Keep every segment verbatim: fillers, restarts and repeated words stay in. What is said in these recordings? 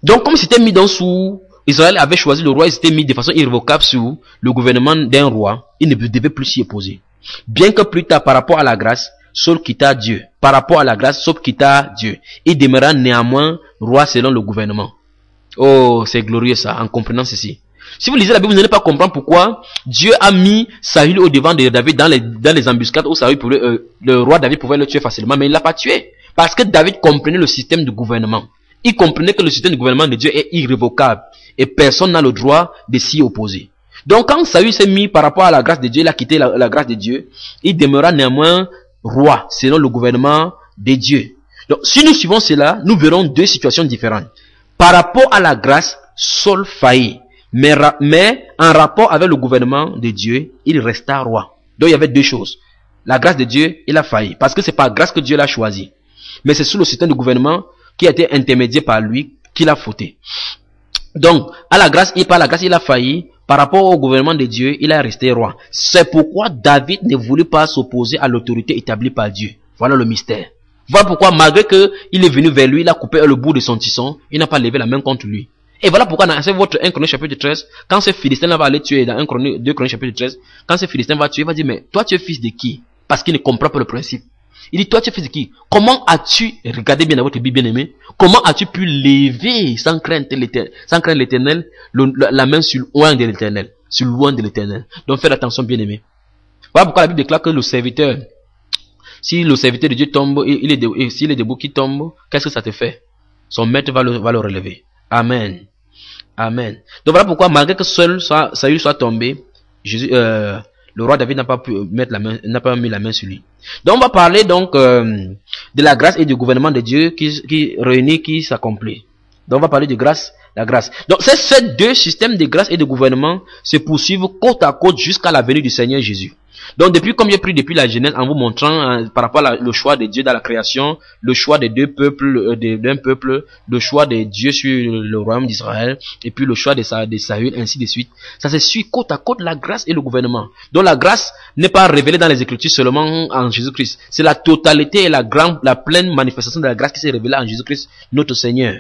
Donc, comme c'était mis dans sous, Israël avait choisi le roi, il s'était mis de façon irrévocable sous le gouvernement d'un roi, il ne devait plus s'y opposer. Bien que plus tard, par rapport à la grâce, Saul quitta Dieu. Par rapport à la grâce, Saul quitta Dieu. Il demeura néanmoins roi selon le gouvernement. Oh, c'est glorieux ça, en comprenant ceci. Si vous lisez la Bible, vous n'allez pas comprendre pourquoi Dieu a mis Saül au devant de David dans les, dans les embuscades où Saül pouvait, euh, le roi David pouvait le tuer facilement, mais il ne l'a pas tué. Parce que David comprenait le système du gouvernement. Il comprenait que le système du gouvernement de Dieu est irrévocable et personne n'a le droit de s'y opposer. Donc quand Saül s'est mis par rapport à la grâce de Dieu, il a quitté la, la grâce de Dieu, il demeura néanmoins roi selon le gouvernement de Dieu. Donc si nous suivons cela, nous verrons deux situations différentes. Par rapport à la grâce, Saul faillit. Mais, mais en rapport avec le gouvernement de Dieu, il resta roi. Donc il y avait deux choses. La grâce de Dieu, il a failli. Parce que c'est par grâce que Dieu l'a choisi. Mais c'est sous le système de gouvernement qui a été intermédié par lui qu'il a fauté. Donc, à la grâce, et par la grâce, il a failli. Par rapport au gouvernement de Dieu, il a resté roi. C'est pourquoi David ne voulait pas s'opposer à l'autorité établie par Dieu. Voilà le mystère. Voilà pourquoi, malgré que il est venu vers lui, il a coupé le bout de son tisson, il n'a pas levé la main contre lui. Et voilà pourquoi dans votre un Chronique chapitre treize, quand ce Philistin va aller tuer, dans un Chronique, deux Chroniques chapitre treize, quand ce Philistin va tuer, il va dire, mais toi tu es fils de qui? Parce qu'il ne comprend pas le principe. Il dit, toi tu es fils de qui? Comment as-tu, regardez bien dans votre Bible bien aimé, comment as-tu pu lever sans crainte l'éternel, sans crainte l'éternel, la main sur l'oint de l'éternel, sur l'oint de l'éternel. Donc faites attention bien aimé. Voilà pourquoi la Bible déclare que le serviteur, si le serviteur de Dieu tombe, il est debout, s'il est debout qui tombe, qu'est-ce que ça te fait? Son maître va le, va le relever. Amen. Amen. Donc voilà pourquoi, malgré que seul soit, Saül soit tombé, Jésus, euh, le roi David n'a pas pu mettre la main, n'a pas mis la main sur lui. Donc on va parler donc euh, de la grâce et du gouvernement de Dieu qui, qui réunit, qui s'accomplit. Donc on va parler de grâce, la grâce. Donc ces, ces deux systèmes de grâce et de gouvernement se poursuivent côte à côte jusqu'à la venue du Seigneur Jésus. Donc depuis, comme j'ai pris depuis la Genèse en vous montrant hein, par rapport au choix de Dieu dans la création, le choix des deux peuples, euh, d'un peuple, le choix de Dieu sur le royaume d'Israël, et puis le choix de, Sa, de Saül, ainsi de suite. Ça se suit côte à côte la grâce et le gouvernement. Donc la grâce n'est pas révélée dans les Écritures seulement en Jésus-Christ. C'est la totalité et la grande, la pleine manifestation de la grâce qui s'est révélée en Jésus-Christ, notre Seigneur.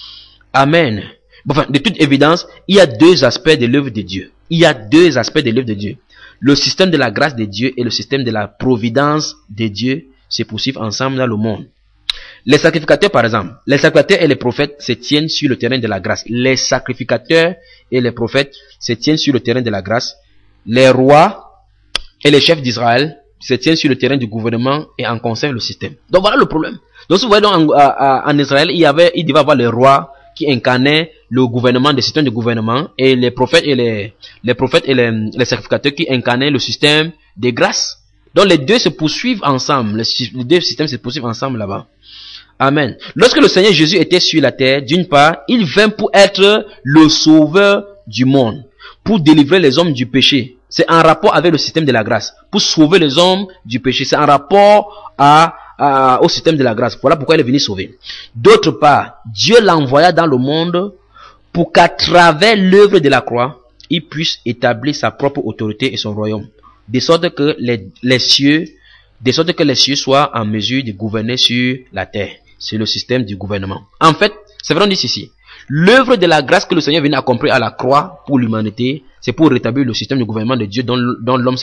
Amen. Enfin, de toute évidence, il y a deux aspects de l'œuvre de Dieu. Il y a deux aspects de l'œuvre de Dieu. Le système de la grâce de Dieu et le système de la providence de Dieu se poursuivent ensemble dans le monde. Les sacrificateurs, par exemple, les sacrificateurs et les prophètes se tiennent sur le terrain de la grâce. Les sacrificateurs et les prophètes se tiennent sur le terrain de la grâce. Les rois et les chefs d'Israël se tiennent sur le terrain du gouvernement et en conservent le système. Donc voilà le problème. Donc si vous voyez donc en, en, en Israël, il y avait, il devait avoir les rois qui incarnaient le gouvernement, des systèmes de gouvernement, et les prophètes et les, les prophètes et les, les sacrificateurs qui incarnaient le système de grâce. Donc les deux se poursuivent ensemble, les, les deux systèmes se poursuivent ensemble là-bas. Amen. Lorsque le Seigneur Jésus était sur la terre, d'une part, il vint pour être le sauveur du monde, pour délivrer les hommes du péché. C'est en rapport avec le système de la grâce. Pour sauver les hommes du péché, c'est en rapport à À, au système de la grâce. Voilà pourquoi il est venu sauver. D'autre part, Dieu l'envoya dans le monde pour qu'à travers l'œuvre de la croix, il puisse établir sa propre autorité et son royaume. De sorte que les, les cieux, de sorte que les cieux soient en mesure de gouverner sur la terre. C'est le système du gouvernement. En fait, c'est vrai, on dit ceci. L'œuvre de la grâce que le Seigneur vient accomplir à la croix pour l'humanité, c'est pour rétablir le système de gouvernement de Dieu dont, dont l'homme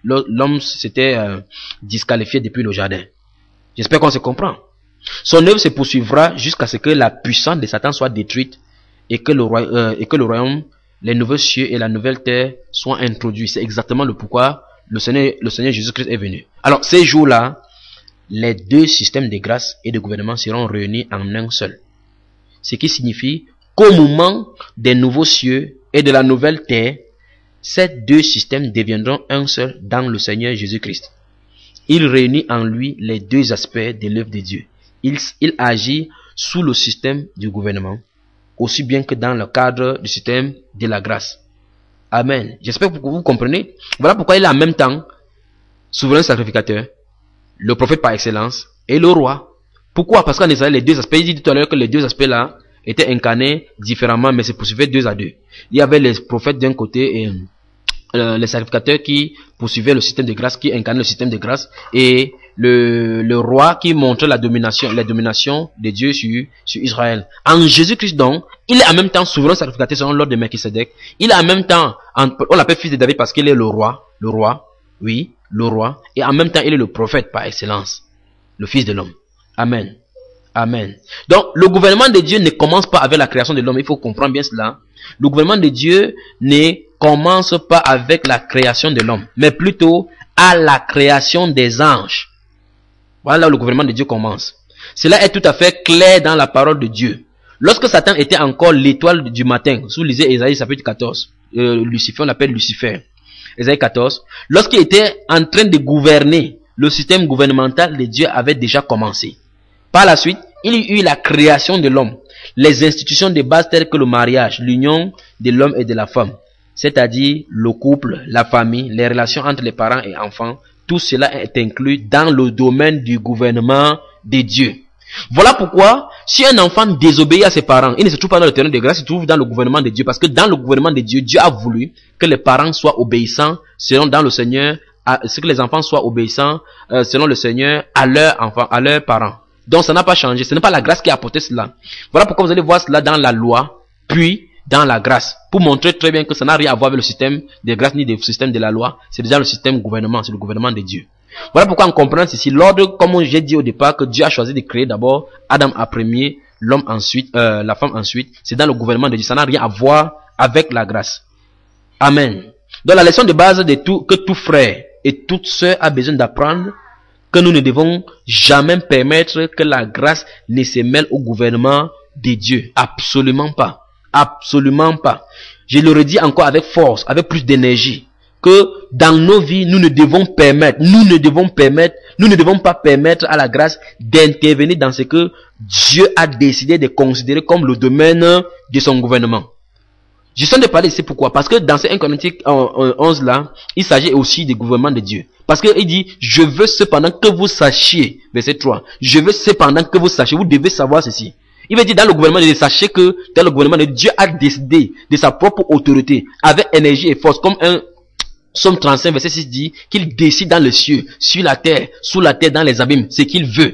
s'était euh, disqualifié depuis le jardin. J'espère qu'on se comprend. Son œuvre se poursuivra jusqu'à ce que la puissance de Satan soit détruite et que le, roi, euh, et que le royaume, les nouveaux cieux et la nouvelle terre soient introduits. C'est exactement le pourquoi le Seigneur, le Seigneur Jésus-Christ est venu. Alors, ces jours-là, les deux systèmes de grâce et de gouvernement seront réunis en un seul. Ce qui signifie qu'au moment des nouveaux cieux et de la nouvelle terre, ces deux systèmes deviendront un seul dans le Seigneur Jésus-Christ. Il réunit en lui les deux aspects de l'œuvre de Dieu. Il, il agit sous le système du gouvernement, aussi bien que dans le cadre du système de la grâce. Amen. J'espère que vous comprenez. Voilà pourquoi il est en même temps souverain sacrificateur, le prophète par excellence et le roi. Pourquoi? Parce qu'en Israël, les deux aspects, il dit tout à l'heure que les deux aspects-là étaient incarnés différemment, mais se poursuivaient deux à deux. Il y avait les prophètes d'un côté et Euh, les sacrificateurs qui poursuivaient le système de grâce, qui incarnaient le système de grâce, et le, le roi qui montrait la domination, la domination de Dieu sur, sur Israël. En Jésus-Christ donc, Il est en même temps souverain sacrificateur selon l'ordre de Melchisedec. Il est en même temps, on l'appelle fils de David parce qu'il est le roi, le roi, oui, le roi. Et en même temps, il est le prophète par excellence, le fils de l'homme. Amen. Amen. Donc, le gouvernement de Dieu ne commence pas avec la création de l'homme. Il faut comprendre bien cela. Le gouvernement de Dieu ne commence pas avec la création de l'homme, mais plutôt à la création des anges. Voilà là où le gouvernement de Dieu commence. Cela est tout à fait clair dans la parole de Dieu. Lorsque Satan était encore l'étoile du matin, si vous lisez Ésaïe chapitre quatorze, euh, Lucifer, on l'appelle Lucifer, Ésaïe quatorze, lorsqu'il était en train de gouverner, le système gouvernemental de Dieu avait déjà commencé. Par la suite, il y a eu la création de l'homme, les institutions de base telles que le mariage, l'union de l'homme et de la femme, c'est-à-dire le couple, la famille, les relations entre les parents et enfants, tout cela est inclus dans le domaine du gouvernement de Dieu. Voilà pourquoi, si un enfant désobéit à ses parents, il ne se trouve pas dans le terrain de grâce, il se trouve dans le gouvernement de Dieu. Parce que dans le gouvernement de Dieu, Dieu a voulu que les parents soient obéissants selon dans le Seigneur, à, que les enfants soient obéissants euh, selon le Seigneur à leurs enfants, à leurs parents. Donc ça n'a pas changé, ce n'est pas la grâce qui a apporté cela. Voilà pourquoi vous allez voir cela dans la loi, puis dans la grâce, pour montrer très bien que ça n'a rien à voir avec le système de grâce ni le système de la loi, c'est déjà le système gouvernement, c'est le gouvernement de Dieu. Voilà pourquoi on comprend ici l'ordre, comme j'ai dit au départ, que Dieu a choisi de créer d'abord Adam en premier, l'homme ensuite, euh, la femme ensuite. C'est dans le gouvernement de Dieu. Ça n'a rien à voir avec la grâce. Amen. Donc la leçon de base de tout, que tout frère et toute sœur a besoin d'apprendre, que nous ne devons jamais permettre que la grâce ne se mêle au gouvernement de Dieu. Absolument pas. Absolument pas. Je le redis encore avec force, avec plus d'énergie. Que dans nos vies, nous ne devons permettre, nous ne devons permettre, nous ne devons pas permettre à la grâce d'intervenir dans ce que Dieu a décidé de considérer comme le domaine de son gouvernement. Je suis en train de parler ici pourquoi? Parce que dans ces un Corinthiens onze là, il s'agit aussi du gouvernement de Dieu. Parce qu'il dit, je veux cependant que vous sachiez, verset trois, je veux cependant que vous sachiez, vous devez savoir ceci. Il veut dire dans le gouvernement de Dieu, sachez que dans le gouvernement de Dieu, Dieu a décidé de sa propre autorité, avec énergie et force, comme un Psaume trente-cinq, verset six dit qu'il décide dans les cieux, sur la terre, sous la terre, dans les abîmes, ce qu'il veut.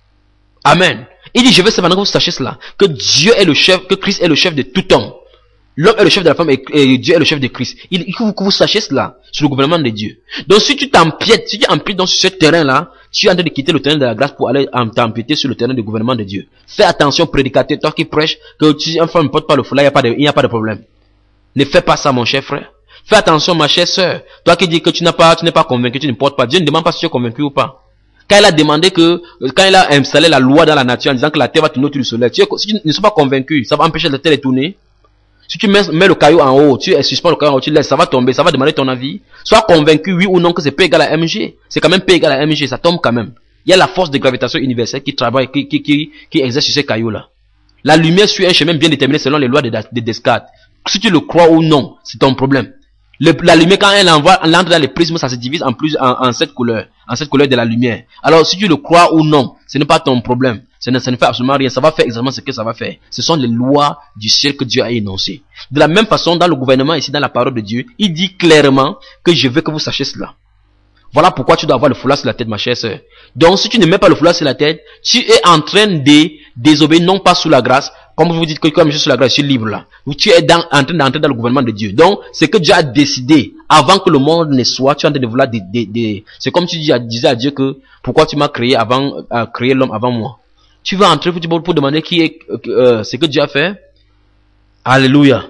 Amen. Il dit, je veux cependant que vous sachiez cela, que Dieu est le chef, que Christ est le chef de tout homme. L'homme est le chef de la femme et, et Dieu est le chef de Christ. Il, il faut que vous sachiez cela, sur le gouvernement de Dieu. Donc si tu t'empiètes, si tu empiètes dans ce terrain-là, tu es en train de quitter le terrain de la grâce pour aller t'empiéter sur le terrain du gouvernement de Dieu. Fais attention, prédicateur, toi qui prêches, que tu enfin ne portes pas le foulard, il n'y a pas de problème. Ne fais pas ça, mon cher frère. Fais attention, ma chère sœur. Toi qui dis que tu n'as pas, tu n'es pas convaincu, tu ne portes pas. Dieu ne demande pas si tu es convaincu ou pas. Quand il a demandé que, quand il a installé la loi dans la nature en disant que la terre va tourner autour du soleil, tu es, si tu ne suis pas convaincu, ça va empêcher la terre de tourner. Si tu mets, mets le caillou en haut, tu suspends le caillou en haut, tu laisses, ça va tomber, ça va demander ton avis. Sois convaincu, oui ou non, que c'est P égale à M G. C'est quand même P égale à M G, ça tombe quand même. Il y a la force de gravitation universelle qui travaille, qui, qui, qui, qui exerce sur ces cailloux-là. La lumière suit un chemin bien déterminé selon les lois de, de Descartes. Si tu le crois ou non, c'est ton problème. Le, la lumière, quand elle envoie, elle entre dans les prismes, ça se divise en plus, en, en sept couleurs, en sept couleurs de la lumière. Alors, si tu le crois ou non, ce n'est pas ton problème. Ça ne, ça ne fait absolument rien. Ça va faire exactement ce que ça va faire. Ce sont les lois du ciel que Dieu a énoncées. De la même façon, dans le gouvernement, ici, dans la parole de Dieu, il dit clairement que je veux que vous sachiez cela. Voilà pourquoi tu dois avoir le foulard sur la tête, ma chère sœur. Donc, si tu ne mets pas le foulard sur la tête, tu es en train de désobéir, non pas sous la grâce, comme vous dites que comme je suis sous la grâce, je suis libre là. Tu es dans, en train d'entrer dans le gouvernement de Dieu. Donc, c'est que Dieu a décidé, avant que le monde ne soit, tu es en train de vouloir des, des, des... C'est comme tu disais à Dieu que, pourquoi tu m'as créé avant, euh, créé l'homme avant moi. Tu vas entrer pour, pour demander qui est, euh, ce que Dieu a fait. Alléluia.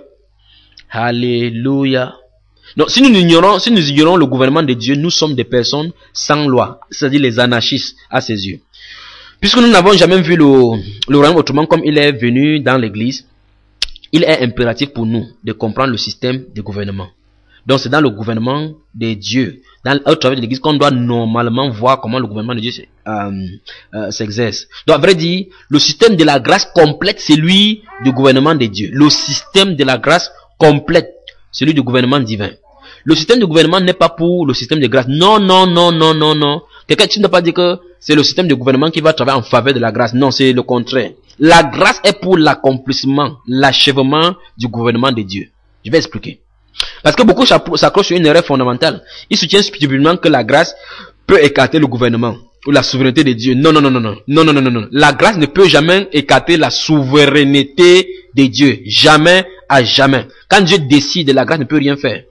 Alléluia. Donc, si nous ignorons, si nous ignorons le gouvernement de Dieu, nous sommes des personnes sans loi, c'est-à-dire les anarchistes à ses yeux. Puisque nous n'avons jamais vu le, le royaume autrement comme il est venu dans l'église, il est impératif pour nous de comprendre le système de gouvernement. Donc, c'est dans le gouvernement de Dieu, dans, au travers de l'église, qu'on doit normalement voir comment le gouvernement de Dieu euh, euh, s'exerce. Donc, à vrai dire, le système de la grâce complète, c'est lui du gouvernement de Dieu. Le système de la grâce complète, celui du gouvernement divin. Le système de gouvernement n'est pas pour le système de grâce. Non, non, non, non, non, non. Quelqu'un, tu ne dois pas dire que c'est le système de gouvernement qui va travailler en faveur de la grâce. Non, c'est le contraire. La grâce est pour l'accomplissement, l'achèvement du gouvernement de Dieu. Je vais expliquer. Parce que beaucoup s'accrochent sur une erreur fondamentale. Ils soutiennent spirituellement que la grâce peut écarter le gouvernement. ou la souveraineté de Dieu. Non, non, non, non, non, non, non, non, non, non. La grâce ne peut jamais écarter la souveraineté de Dieu. Jamais, à jamais. Quand Dieu décide, la grâce ne peut rien faire.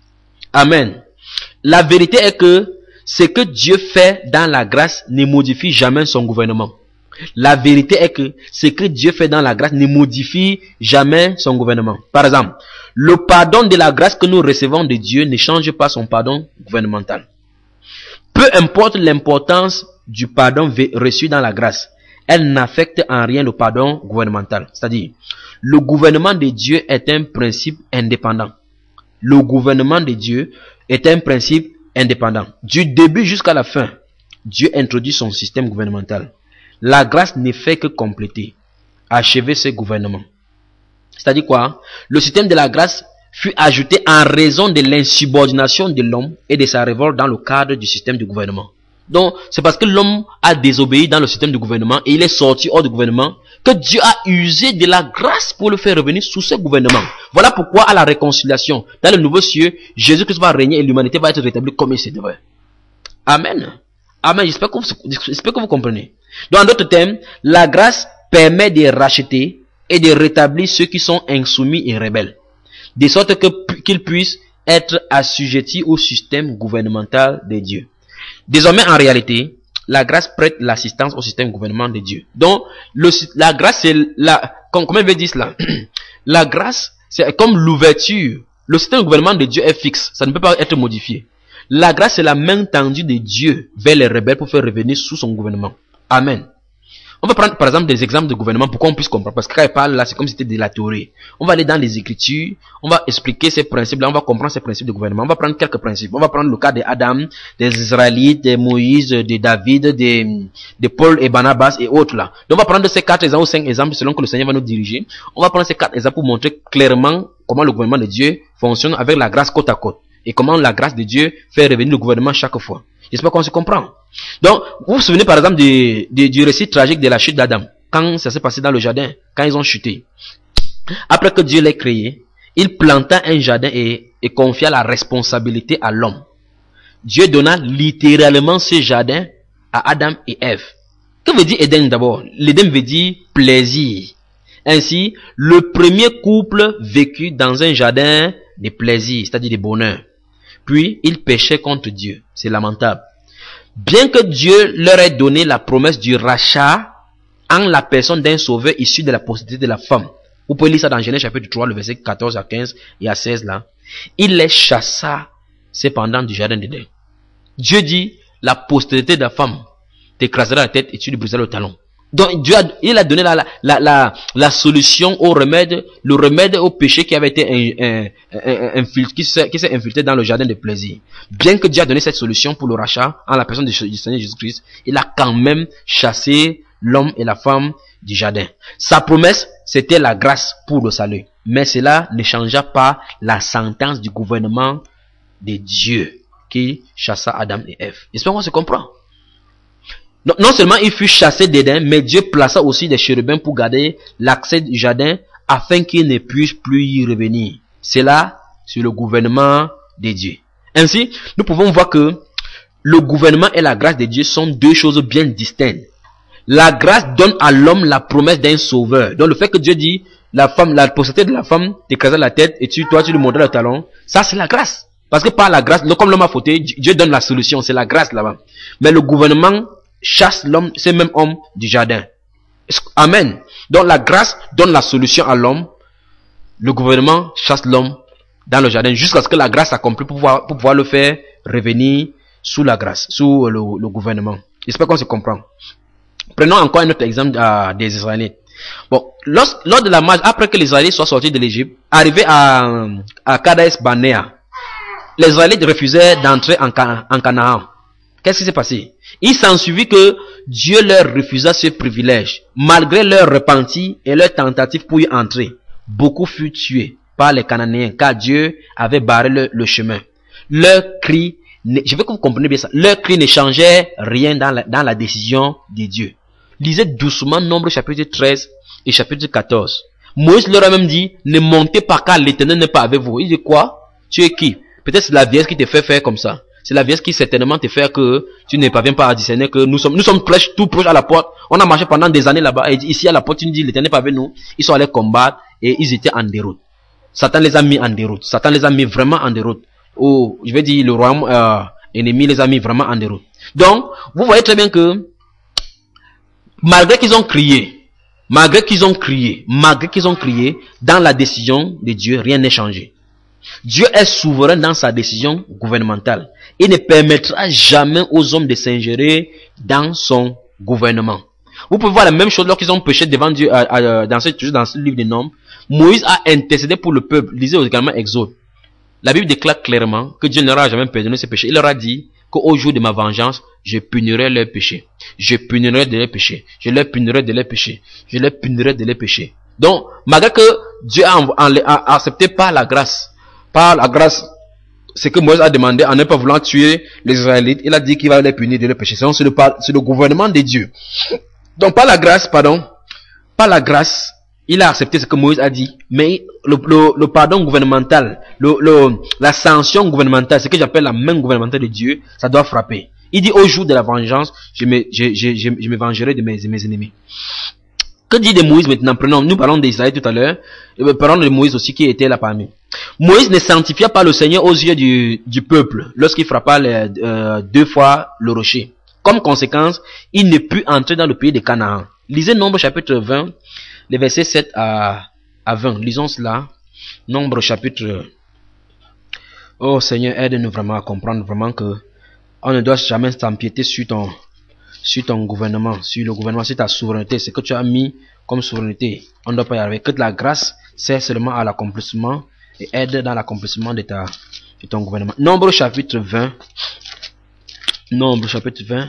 Amen. La vérité est que ce que Dieu fait dans la grâce ne modifie jamais son gouvernement. La vérité est que ce que Dieu fait dans la grâce ne modifie jamais son gouvernement. Par exemple, le pardon de la grâce que nous recevons de Dieu ne change pas son pardon gouvernemental. Peu importe l'importance du pardon reçu dans la grâce, elle n'affecte en rien le pardon gouvernemental. C'est-à-dire, le gouvernement de Dieu est un principe indépendant. Le gouvernement de Dieu est un principe indépendant. Du début jusqu'à la fin, Dieu introduit son système gouvernemental. La grâce ne fait que compléter, achever ce gouvernement. C'est-à-dire quoi? Le système de la grâce fut ajouté en raison de l'insubordination de l'homme et de sa révolte dans le cadre du système de gouvernement. Donc, c'est parce que l'homme a désobéi dans le système de gouvernement et il est sorti hors du gouvernement que Dieu a usé de la grâce pour le faire revenir sous ce gouvernement. Voilà pourquoi à la réconciliation, dans le nouveau cieux, Jésus-Christ va régner et l'humanité va être rétablie comme il se devrait. Amen. Amen. J'espère que vous, j'espère que vous comprenez. Donc, en d'autres termes, la grâce permet de racheter et de rétablir ceux qui sont insoumis et rebelles, de sorte que qu'ils puissent être assujettis au système gouvernemental de Dieu. Désormais, en réalité, la grâce prête l'assistance au système gouvernemental de Dieu. Donc, le, la grâce, c'est la, comme, comment il veut dire cela? La grâce, c'est comme l'ouverture. Le système gouvernemental de Dieu est fixe. Ça ne peut pas être modifié. La grâce, c'est la main tendue de Dieu vers les rebelles pour faire revenir sous son gouvernement. Amen. On va prendre par exemple des exemples de gouvernement pour qu'on puisse comprendre. Parce que quand il parle là, c'est comme si c'était de la théorie. On va aller dans les Écritures, on va expliquer ces principes là, on va comprendre ces principes de gouvernement. On va prendre quelques principes. On va prendre le cas d'Adam, des Israélites, de Moïse, de David, de, de Paul et Barnabas et autres là. Donc on va prendre ces quatre exemples ou cinq exemples selon que le Seigneur va nous diriger. On va prendre ces quatre exemples pour montrer clairement comment le gouvernement de Dieu fonctionne avec la grâce côte à côte. Et comment la grâce de Dieu fait revenir le gouvernement chaque fois. J'espère qu'on se comprend. Donc, vous vous souvenez par exemple du, du, du récit tragique de la chute d'Adam. Quand ça s'est passé dans le jardin, quand ils ont chuté. Après que Dieu l'ait créé, il planta un jardin et, et confia la responsabilité à l'homme. Dieu donna littéralement ce jardin à Adam et Ève. Que veut dire Éden d'abord? L'Éden veut dire plaisir. Ainsi, le premier couple vécut dans un jardin de plaisir, c'est-à-dire de bonheur. Puis, ils péchaient contre Dieu. C'est lamentable. Bien que Dieu leur ait donné la promesse du rachat en la personne d'un sauveur issu de la postérité de la femme. Vous pouvez lire ça dans Genèse chapitre trois, le verset quatorze à quinze et à seize là. Il les chassa cependant du jardin d'Éden. Dieu dit, la postérité de la femme t'écrasera la tête et tu lui briseras le talon. Donc Dieu a, il a donné la, la, la, la, la solution au remède, le remède au péché qui avait été un, un, un, un, qui s'est infiltré dans le jardin de plaisir. Bien que Dieu a donné cette solution pour le rachat en la personne du Seigneur Jésus-Christ, il a quand même chassé l'homme et la femme du jardin. Sa promesse, c'était la grâce pour le salut. Mais cela ne changea pas la sentence du gouvernement de Dieu qui chassa Adam et Ève. J'espère qu'on se comprend. Non, non seulement il fut chassé d'Éden, mais Dieu plaça aussi des chérubins pour garder l'accès du jardin afin qu'il ne puisse plus y revenir. C'est là, sur le gouvernement de Dieu. Ainsi, nous pouvons voir que le gouvernement et la grâce de Dieu sont deux choses bien distinctes. La grâce donne à l'homme la promesse d'un sauveur. Donc le fait que Dieu dit, la femme, la postérité de la femme t'écrasera la tête et tu, toi tu lui montras le talon, ça c'est la grâce. Parce que par la grâce, comme l'homme a fauté, Dieu donne la solution, c'est la grâce là-bas. Mais le gouvernement chasse l'homme, ce même homme du jardin. Amen. Donc la grâce donne la solution à l'homme. Le gouvernement chasse l'homme dans le jardin jusqu'à ce que la grâce s'accomplisse pour pouvoir, pour pouvoir le faire revenir sous la grâce, sous le, le gouvernement. J'espère qu'on se comprend. Prenons encore un autre exemple euh, des Israélites. Bon, lors, lors de la marche, après que les Israélites soient sortis de l'Égypte, arrivés à, à Kades Barnea, les Israélites refusaient d'entrer en, en Canaan. Qu'est-ce qui s'est passé? Il s'ensuivit que Dieu leur refusa ce privilège. Malgré leur repenti et leur tentative pour y entrer, beaucoup furent tués par les Cananéens, car Dieu avait barré le, le chemin. Leur cri, je veux que vous compreniez bien ça, leur cri ne changeait rien dans la, dans la décision de Dieu. Lisez doucement Nombre chapitre treize et chapitre quatorze. Moïse leur a même dit, ne montez pas car l'Éternel n'est pas avec vous. Il dit quoi? Tu es qui? Peut-être c'est la vieille qui te fait faire comme ça. C'est la vieillesse qui certainement te fait que tu ne parviens pas à discerner que nous sommes, nous sommes prêches, tout proches à la porte. On a marché pendant des années là-bas. Et ici à la porte, tu nous dis, l'Éternel n'est pas avec nous. Ils sont allés combattre et ils étaient en déroute. Satan les a mis en déroute. Satan les a mis vraiment en déroute. Ou, je vais dire, le royaume euh, ennemi les a mis vraiment en déroute. Donc, vous voyez très bien que, malgré qu'ils ont crié, malgré qu'ils ont crié, malgré qu'ils ont crié, dans la décision de Dieu, rien n'est changé. Dieu est souverain dans sa décision gouvernementale. Il ne permettra jamais aux hommes de s'ingérer dans son gouvernement. Vous pouvez voir la même chose lorsqu'ils ont péché devant Dieu, à, à, dans, ce, dans ce livre des Nombres. Moïse a intercédé pour le peuple. Lisez également Exode. La Bible déclare clairement que Dieu n'aura jamais pardonné ses péchés. Il leur a dit qu'au jour de ma vengeance, je punirai leurs péchés. Je punirai de leurs péchés. Je leur punirai de leurs péchés. Je leur punirai de leurs péchés. Donc, malgré que Dieu a, a, a accepté par la grâce, par la grâce, ce que Moïse a demandé en ne pas voulant tuer les Israélites, il a dit qu'il va les punir de leurs péchés. C'est le, le gouvernement de Dieu. Donc, par la grâce, pardon, par la grâce, il a accepté ce que Moïse a dit, mais le, le, le pardon gouvernemental, le, le, la sanction gouvernementale, ce que j'appelle la main gouvernementale de Dieu, ça doit frapper. Il dit au jour de la vengeance, je me, je, je, je, je me vengerai de mes, de mes ennemis. Que dit de Moïse maintenant? Prenons, nous parlons d'Israël tout à l'heure, parlons de Moïse aussi qui était là parmi. Moïse ne sanctifia pas le Seigneur aux yeux du, du peuple lorsqu'il frappa les, euh, deux fois le rocher. Comme conséquence, il ne put entrer dans le pays de Canaan. Lisez Nombre chapitre vingt, les versets sept à, à vingt. Lisons cela. Nombre chapitre... Oh Seigneur, aide-nous vraiment à comprendre vraiment que on ne doit jamais s'empiéter sur ton, sur ton gouvernement, sur le gouvernement, sur ta souveraineté, ce que tu as mis comme souveraineté. On ne doit pas y arriver. Que de la grâce sert seulement à l'accomplissement et aide dans l'accomplissement de, ta, de ton gouvernement. Nombre chapitre vingt. Nombre chapitre vingt.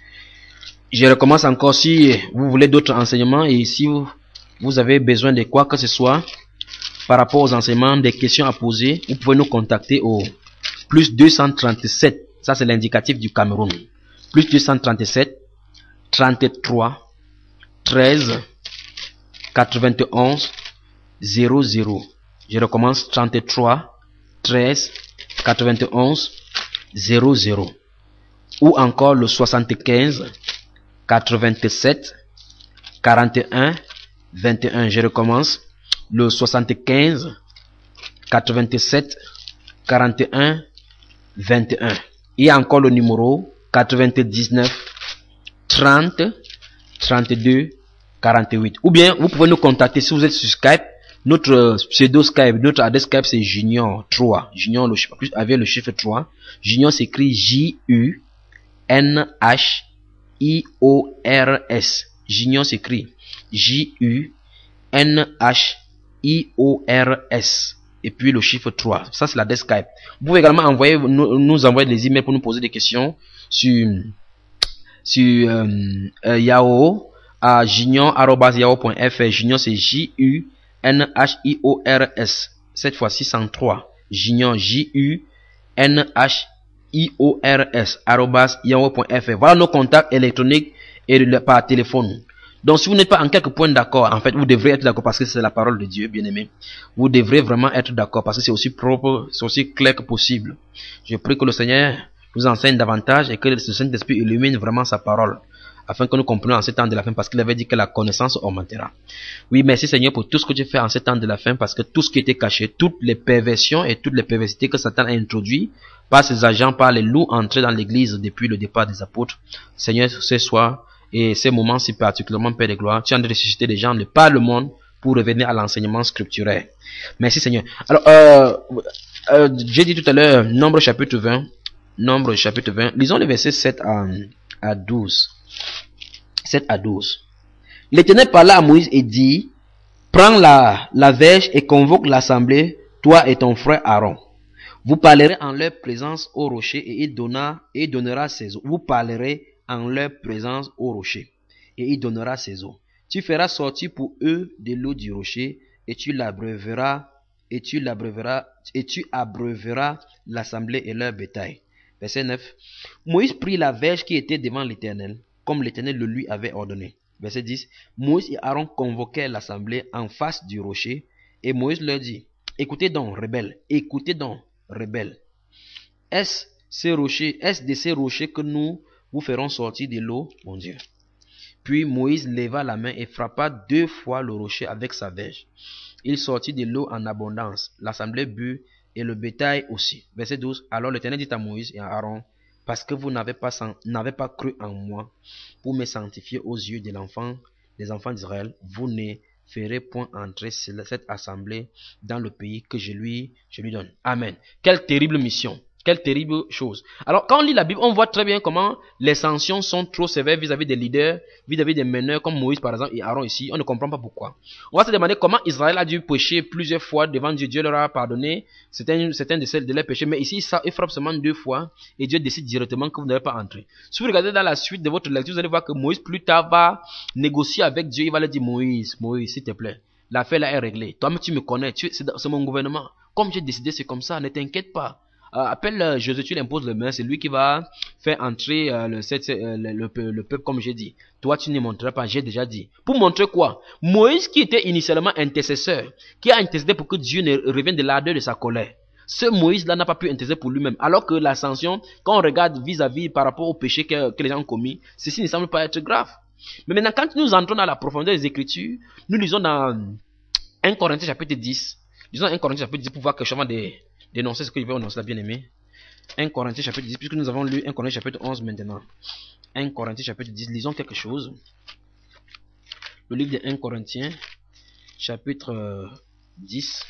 Je recommence encore si vous voulez d'autres enseignements et si vous, vous avez besoin de quoi que ce soit par rapport aux enseignements, des questions à poser, vous pouvez nous contacter au plus deux cent trente-sept. Ça c'est l'indicatif du Cameroun. Plus deux cent trente-sept, trente-trois, treize, quatre-vingt-onze, zéro zéro. Je recommence trente-trois, treize, quatre-vingt-onze, zéro zéro. Ou encore le soixante-quinze, quatre-vingt-sept, quarante et un, vingt et un. Je recommence. Le soixante-quinze, quatre-vingt-sept, quarante et un, vingt et un. Il y a encore le numéro quatre-vingt-dix-neuf, trente, trente-deux, quarante-huit. Ou bien, vous pouvez nous contacter si vous êtes sur Skype. Notre pseudo Skype, notre adresse Skype c'est Junior trois. Junior le chiffre, avec le chiffre trois. Junior s'écrit J U N H I O R S. Junior s'écrit J U N H I O R S. Et puis le chiffre trois. Ça c'est l'adresse Skype. Vous pouvez également envoyer, nous, nous envoyer des emails pour nous poser des questions sur, sur euh, euh, Yahoo à junior arobase yahoo point f r. Junior c'est J U N H I O R S. Cette fois-ci cent trois. Junior J U N H I O R S arobase yahoo point f r. Voilà nos contacts électroniques et le, par téléphone. Donc si vous n'êtes pas en quelques points d'accord, en fait vous devrez être d'accord parce que c'est la parole de Dieu, bien aimé. Vous devrez vraiment être d'accord parce que c'est aussi propre, c'est aussi clair que possible. Je prie que le Seigneur nous enseigne davantage et que le Saint-Esprit illumine vraiment sa parole afin que nous comprenions en ce temps de la fin parce qu'il avait dit que la connaissance augmentera. Oui, merci Seigneur pour tout ce que tu fais en ce temps de la fin parce que tout ce qui était caché, toutes les perversions et toutes les perversités que Satan a introduites par ses agents, par les loups entrés dans l'église depuis le départ des apôtres. Seigneur, ce soir, et ces moments si particulièrement, Père de gloire, tu as de ressusciter des gens de par le monde pour revenir à l'enseignement scripturaire. Merci Seigneur. Alors, euh, euh, j'ai dit tout à l'heure, Nombre chapitre vingt, Nombre chapitre vingt, lisons les versets sept à douze. sept à douze. L'Éternel parla à Moïse et dit, prends la, la verge et convoque l'assemblée, toi et ton frère Aaron. Vous parlerez en leur présence au rocher et il donna, et donnera ses eaux. Vous parlerez en leur présence au rocher, et il donnera ses eaux. Tu feras sortir pour eux de l'eau du rocher, et tu l'abreuveras, et tu l'abreuveras, et tu abreuveras l'assemblée et leur bétail. Verset neuf. Moïse prit la verge qui était devant l'Éternel, comme l'Éternel le lui avait ordonné. Verset dix. Moïse et Aaron convoquèrent l'assemblée en face du rocher, et Moïse leur dit, écoutez donc, rebelles, écoutez donc, rebelles. Est-ce ces rochers, est-ce de ces rochers que nous vous ferons sortir de l'eau, mon Dieu? Puis Moïse leva la main et frappa deux fois le rocher avec sa verge. Il sortit de l'eau en abondance. L'assemblée but et le bétail aussi. Verset douze. Alors l'Éternel dit à Moïse et à Aaron, parce que vous n'avez pas, n'avez pas cru en moi pour me sanctifier aux yeux de l'enfant, des enfants d'Israël, vous ne ferez point entrer cette assemblée dans le pays que je lui, je lui donne. Amen. Quelle terrible mission. Quelle terrible chose. Alors, quand on lit la Bible, on voit très bien comment les sanctions sont trop sévères vis-à-vis des leaders, vis-à-vis des meneurs comme Moïse par exemple et Aaron ici. On ne comprend pas pourquoi. On va se demander comment Israël a dû pécher plusieurs fois devant Dieu. Dieu leur a pardonné certains, certains de, celles de leurs péchés. Mais ici, ça, il frappe seulement deux fois et Dieu décide directement que vous n'allez pas entrer. Si vous regardez dans la suite de votre lecture, vous allez voir que Moïse plus tard va négocier avec Dieu. Il va lui dire, Moïse, Moïse, s'il te plaît, l'affaire là est réglée. Toi, tu me connais, tu, c'est, c'est mon gouvernement. Comme j'ai décidé, c'est comme ça, ne t'inquiète pas. Euh, appelle euh, Josué, tu l'imposes le main, c'est lui qui va faire entrer euh, le, cette, euh, le, le, le peuple comme j'ai dit. Toi tu ne montreras pas, j'ai déjà dit. Pour montrer quoi? Moïse qui était initialement intercesseur, qui a intercédé pour que Dieu ne revienne de l'ardeur de sa colère. Ce Moïse-là n'a pas pu intercéder pour lui-même. Alors que la sanction, quand on regarde vis-à-vis par rapport au péché que, que les gens ont commis, ceci ne semble pas être grave. Mais maintenant quand nous entrons dans la profondeur des Écritures, nous lisons dans un Corinthiens chapitre dix. Lisons un Corinthiens chapitre dix pour voir que chemin des dénoncer ce qu'il veut annoncer, la bien-aimé. un Corinthiens chapitre dix, puisque nous avons lu un Corinthiens chapitre onze maintenant. un Corinthiens chapitre dix, lisons quelque chose. Le livre de un Corinthiens chapitre dix.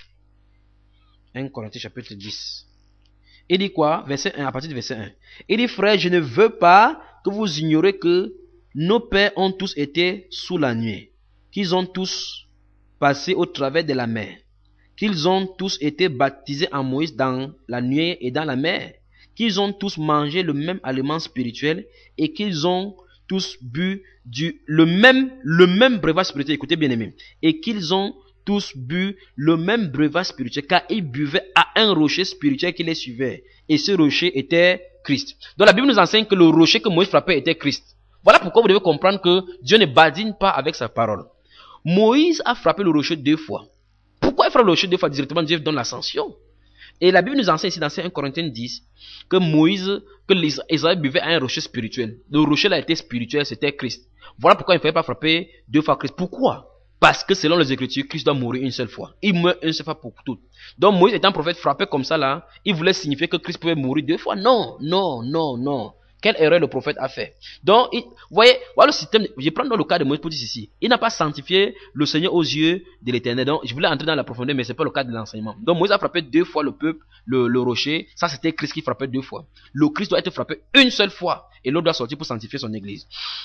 un Corinthiens chapitre dix. Il dit quoi? Verset un, à partir du verset un. Il dit, frère, je ne veux pas que vous ignorez que nos pères ont tous été sous la nuée, qu'ils ont tous passé au travers de la mer, qu'ils ont tous été baptisés en Moïse dans la nuée et dans la mer, qu'ils ont tous mangé le même aliment spirituel et qu'ils ont tous bu du, le même, le même breuvage spirituel, écoutez bien aimé, et qu'ils ont tous bu le même breuvage spirituel, car ils buvaient à un rocher spirituel qui les suivait, et ce rocher était Christ. Donc la Bible nous enseigne que le rocher que Moïse frappait était Christ. Voilà pourquoi vous devez comprendre que Dieu ne badine pas avec sa parole. Moïse a frappé le rocher deux fois. Pourquoi il frappe le rocher deux fois directement? Dieu donne la sanction. Et la Bible nous enseigne ici dans un Corinthiens dix que Moïse, que l'Israël buvait à un rocher spirituel. Le rocher là était spirituel, c'était Christ. Voilà pourquoi il ne fallait pas frapper deux fois Christ. Pourquoi? Parce que selon les Écritures, Christ doit mourir une seule fois. Il meurt une seule fois pour toutes. Donc Moïse étant prophète frappé comme ça là, il voulait signifier que Christ pouvait mourir deux fois. Non, non, non, non. Quelle erreur le prophète a fait. Donc, il, vous voyez, voilà le système. Je prends dans le cas de Moïse pour dire ceci. Il n'a pas sanctifié le Seigneur aux yeux de l'Éternel. Donc, je voulais entrer dans la profondeur, mais ce n'est pas le cas de l'enseignement. Donc, Moïse a frappé deux fois le peuple, le, le rocher. Ça, c'était Christ qui frappait deux fois. Le Christ doit être frappé une seule fois. Et l'autre doit sortir pour sanctifier son église.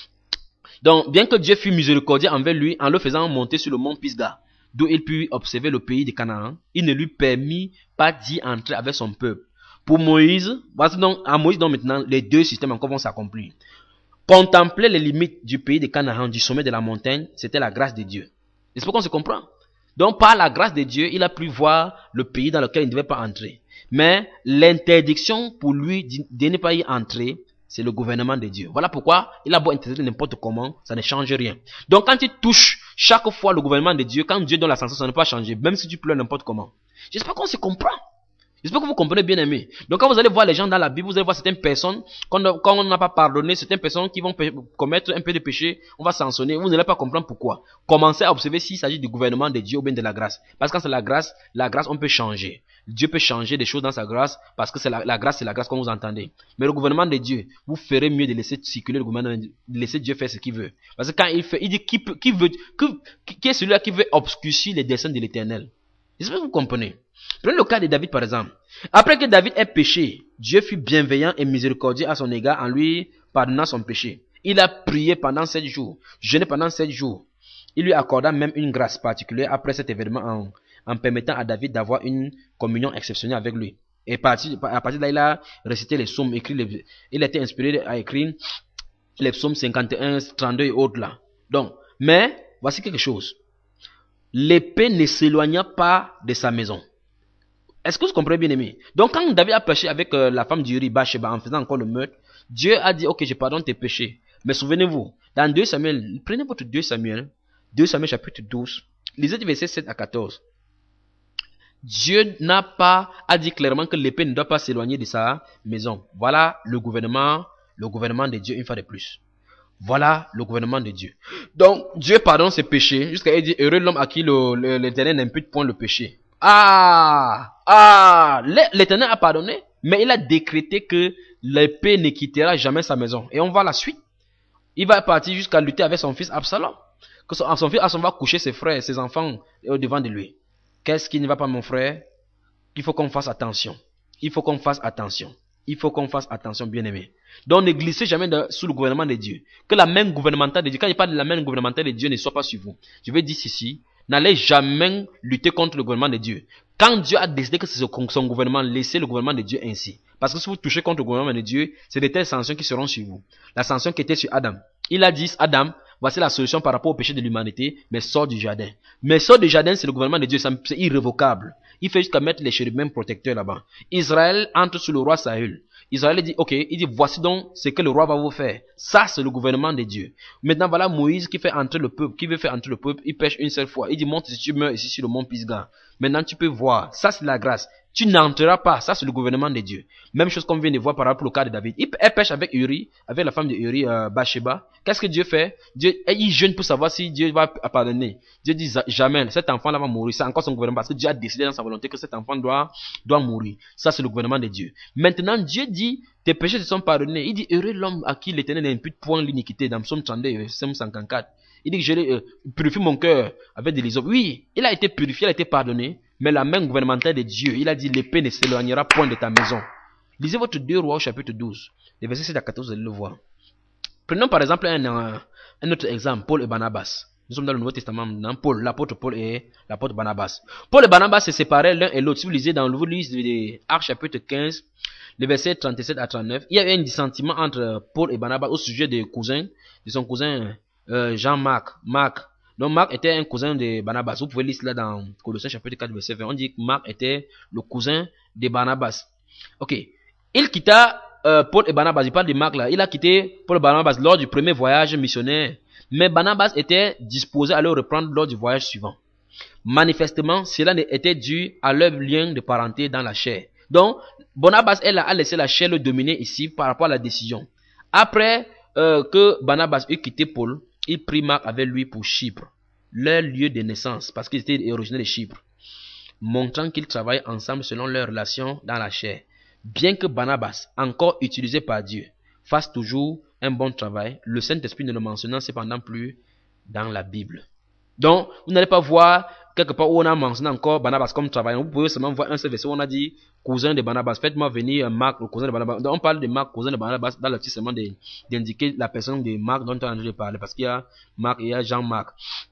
Donc, bien que Dieu fut miséricordieux envers lui, en le faisant monter sur le mont Pisgah, d'où il put observer le pays de Canaan, il ne lui permit pas d'y entrer avec son peuple. Pour Moïse, donc, à Moïse, donc maintenant, les deux systèmes encore vont s'accomplir. Contempler les limites du pays de Canaan, du sommet de la montagne, c'était la grâce de Dieu. Est-ce qu'on se comprend? Donc, par la grâce de Dieu, il a pu voir le pays dans lequel il ne devait pas entrer. Mais l'interdiction pour lui de ne pas y entrer, c'est le gouvernement de Dieu. Voilà pourquoi il a beau interdire n'importe comment, ça ne change rien. Donc, quand il touche chaque fois le gouvernement de Dieu, quand Dieu donne la sanction, ça ne peut pas changer, même si tu pleures n'importe comment. J'espère qu'on se comprend. J'espère que vous comprenez bien aimé. Donc quand vous allez voir les gens dans la Bible, vous allez voir certaines personnes, quand on n'a pas pardonné, certaines personnes qui vont commettre un peu de péché, on va sanctionner, vous n'allez pas comprendre pourquoi. Commencez à observer s'il s'agit du gouvernement de Dieu ou bien de la grâce. Parce que quand c'est la grâce, la grâce on peut changer. Dieu peut changer des choses dans sa grâce, parce que c'est la, la grâce, c'est la grâce comme vous entendez. Mais le gouvernement de Dieu, vous ferez mieux de laisser circuler le gouvernement, de laisser Dieu faire ce qu'il veut. Parce que quand il fait, il dit qui, peut, qui veut, qui, qui est celui-là qui veut obscurcir les desseins de l'Éternel. J'espère que vous comprenez. Prenez le cas de David par exemple. Après que David ait péché, Dieu fut bienveillant et miséricordieux à son égard en lui pardonnant son péché. Il a prié pendant sept jours, jeûné pendant sept jours. Il lui accorda même une grâce particulière après cet événement en, en permettant à David d'avoir une communion exceptionnelle avec lui. Et à partir, à partir de là, il a récité les psaumes, écrit les, il a été inspiré à écrire les psaumes cinquante et un, trente-deux et autres là. Donc, mais voici quelque chose. L'épée ne s'éloigna pas de sa maison. Est-ce que vous comprenez bien aimé? Donc quand David a péché avec euh, la femme d'Uri, Bathsheba, en faisant encore le meurtre, Dieu a dit, ok, je pardonne tes péchés. Mais souvenez-vous, dans deux Samuel, prenez votre deux Samuel, deux Samuel chapitre douze, lisez du verset sept à quatorze. Dieu n'a pas a dit clairement que l'épée ne doit pas s'éloigner de sa maison. Voilà le gouvernement, le gouvernement de Dieu une fois de plus. Voilà le gouvernement de Dieu. Donc, Dieu pardonne ses péchés, jusqu'à il dit, heureux l'homme à qui l'Éternel n'impute point le péché. Ah! Ah! L'Éternel a pardonné, mais il a décrété que l'épée ne quittera jamais sa maison. Et on voit la suite. Il va partir jusqu'à lutter avec son fils Absalom. Que son, son fils Absalom va coucher ses frères, ses enfants au devant de lui. Qu'est-ce qui ne va pas, mon frère? Il faut qu'on fasse attention. Il faut qu'on fasse attention. Il faut qu'on fasse attention, bien-aimé. Donc, ne glissez jamais de, sous le gouvernement de Dieu. Que la main gouvernementale de Dieu, quand il parle de la main gouvernementale de Dieu, ne soit pas sur vous. Je vais dire ceci. N'allez jamais lutter contre le gouvernement de Dieu. Quand Dieu a décidé que c'est son gouvernement, laissez le gouvernement de Dieu ainsi. Parce que si vous touchez contre le gouvernement de Dieu, c'est de telles sanctions qui seront sur vous. La sanction qui était sur Adam. Il a dit, Adam, voici la solution par rapport au péché de l'humanité, mais sors du jardin. Mais sors du jardin, c'est le gouvernement de Dieu, c'est irrévocable. Il fait jusqu'à mettre les chérubins protecteurs là-bas. Israël entre sous le roi Saül. Israël dit, ok, il dit, voici donc ce que le roi va vous faire. Ça, c'est le gouvernement de Dieu. Maintenant, voilà Moïse qui fait entrer le peuple, qui veut faire entrer le peuple, il pêche une seule fois. Il dit, monte si tu meurs ici sur le mont Pisgah. Maintenant, tu peux voir. Ça, c'est la grâce. Tu n'entreras pas. Ça, c'est le gouvernement de Dieu. Même chose qu'on vient de voir par rapport au cas de David. Il pêche avec Uri, avec la femme de Uri, euh, Bathsheba. Qu'est-ce que Dieu fait? Dieu, il jeûne pour savoir si Dieu va pardonner. Dieu dit, jamais, cet enfant-là va mourir. C'est encore son gouvernement parce que Dieu a décidé dans sa volonté que cet enfant doit, doit mourir. Ça, c'est le gouvernement de Dieu. Maintenant, Dieu dit, tes péchés te sont pardonnés. Il dit, heureux l'homme à qui l'Éternel n'impute point l'iniquité. Dans Psaume trente-deux, Psaume cinquante-quatre. Il dit que je euh, purifie mon cœur avec de l'hysope. Oui, il a été purifié, il a été pardonné. Mais la main gouvernementale de Dieu, il a dit, l'épée ne s'éloignera point de ta maison. Lisez votre deux Rois au chapitre douze. Les versets sept à quatorze, vous allez le voir. Prenons par exemple un, un, un autre exemple, Paul et Barnabas. Nous sommes dans le Nouveau Testament maintenant. Paul, l'apôtre Paul et l'apôtre Barnabas. Paul et Barnabas se séparaient l'un et l'autre. Si vous lisez dans le livre des Actes chapitre quinze, les versets trente-sept à trente-neuf, il y a eu un dissentiment entre Paul et Barnabas au sujet des cousins, de son cousin euh, Jean-Marc. Marc. Donc Marc était un cousin de Barnabas. Vous pouvez lire cela dans Colossiens chapitre quatre, verset vingt. On dit que Marc était le cousin de Barnabas. Ok. Il quitta euh, Paul et Barnabas. Il parle de Marc là. Il a quitté Paul et Barnabas lors du premier voyage missionnaire. Mais Barnabas était disposé à le reprendre lors du voyage suivant. Manifestement, cela était dû à leur lien de parenté dans la chair. Donc, Barnabas elle a laissé la chair le dominer ici par rapport à la décision. Après euh, que Barnabas eut quitté Paul, il prit Marc avec lui pour Chypre, leur lieu de naissance, parce qu'ils étaient originaires de Chypre, montrant qu'ils travaillent ensemble selon leur relation dans la chair. Bien que Barnabas, encore utilisé par Dieu, fasse toujours un bon travail, le Saint-Esprit ne le mentionnant cependant plus dans la Bible. Donc, vous n'allez pas voir quelque part où on a mentionné encore Barnabas comme travail. Vous pouvez seulement voir un seul verset où on a dit cousin de Barnabas. Faites-moi venir Marc, le cousin de Barnabas. Donc, on parle de Marc, cousin de Barnabas, dans le petit seulement d'indiquer la personne de Marc dont on a entendu parler. Parce qu'il y a Marc et il y a Jean-Marc.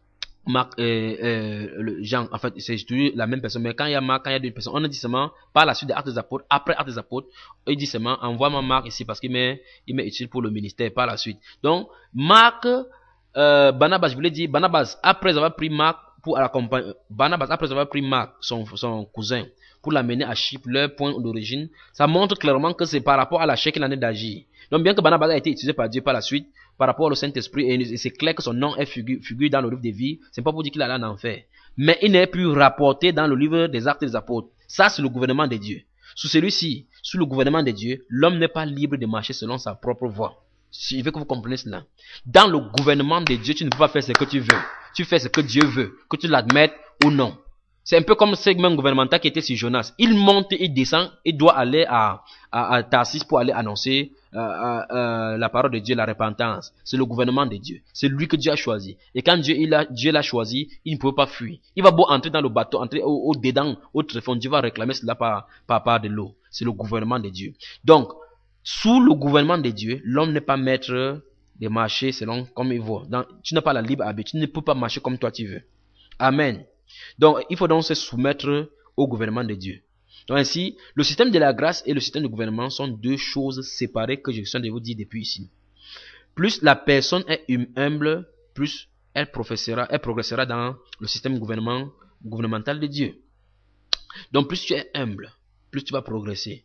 Marc et euh, le Jean, en fait, c'est toujours la même personne. Mais quand il y a Marc, quand il y a deux personnes, on a dit seulement par la suite des Actes des Apôtres, après Actes des Apôtres, il dit seulement envoie-moi Marc ici parce qu'il m'est utile pour le ministère par la suite. Donc, Marc, euh, Barnabas, je voulais dire, Barnabas, après avoir pris Marc pour l'accompagner, Barnabas, après avoir pris Marc, son, son cousin, pour l'amener à Chypre, leur point d'origine, ça montre clairement que c'est par rapport à la chair qu'il en est d'agir. Donc, bien que Barnabas a été utilisé par Dieu par la suite, par rapport au Saint-Esprit, et c'est clair que son nom est figure, figure dans le livre des vies, c'est pas pour dire qu'il allait en enfer. Mais il n'est plus rapporté dans le livre des Actes des Apôtres. Ça, c'est le gouvernement de Dieu. Sous celui-ci, sous le gouvernement de Dieu, l'homme n'est pas libre de marcher selon sa propre voie. Je veux que vous compreniez cela. Dans le gouvernement de Dieu, tu ne peux pas faire ce que tu veux. Tu fais ce que Dieu veut, que tu l'admettes ou non. C'est un peu comme ce même gouvernemental qui était sur Jonas. Il monte, il descend, il doit aller à, à, à Tarsis pour aller annoncer euh, euh, la parole de Dieu, la repentance. C'est le gouvernement de Dieu. C'est lui que Dieu a choisi. Et quand Dieu il a, Dieu l'a choisi, il ne peut pas fuir. Il va beau entrer dans le bateau, entrer au, au dedans, au tréfonds, Dieu va réclamer cela par, par, par de l'eau. C'est le gouvernement de Dieu. Donc, sous le gouvernement de Dieu, l'homme n'est pas maître de marcher selon comme il veut. Donc, tu n'as pas la libre arbitre. Tu ne peux pas marcher comme toi tu veux. Amen. Donc, il faut donc se soumettre au gouvernement de Dieu. Donc ainsi, le système de la grâce et le système de gouvernement sont deux choses séparées que je viens de vous dire depuis ici. Plus la personne est humble, plus elle progressera, elle progressera dans le système gouvernement, gouvernemental de Dieu. Donc plus tu es humble, plus tu vas progresser.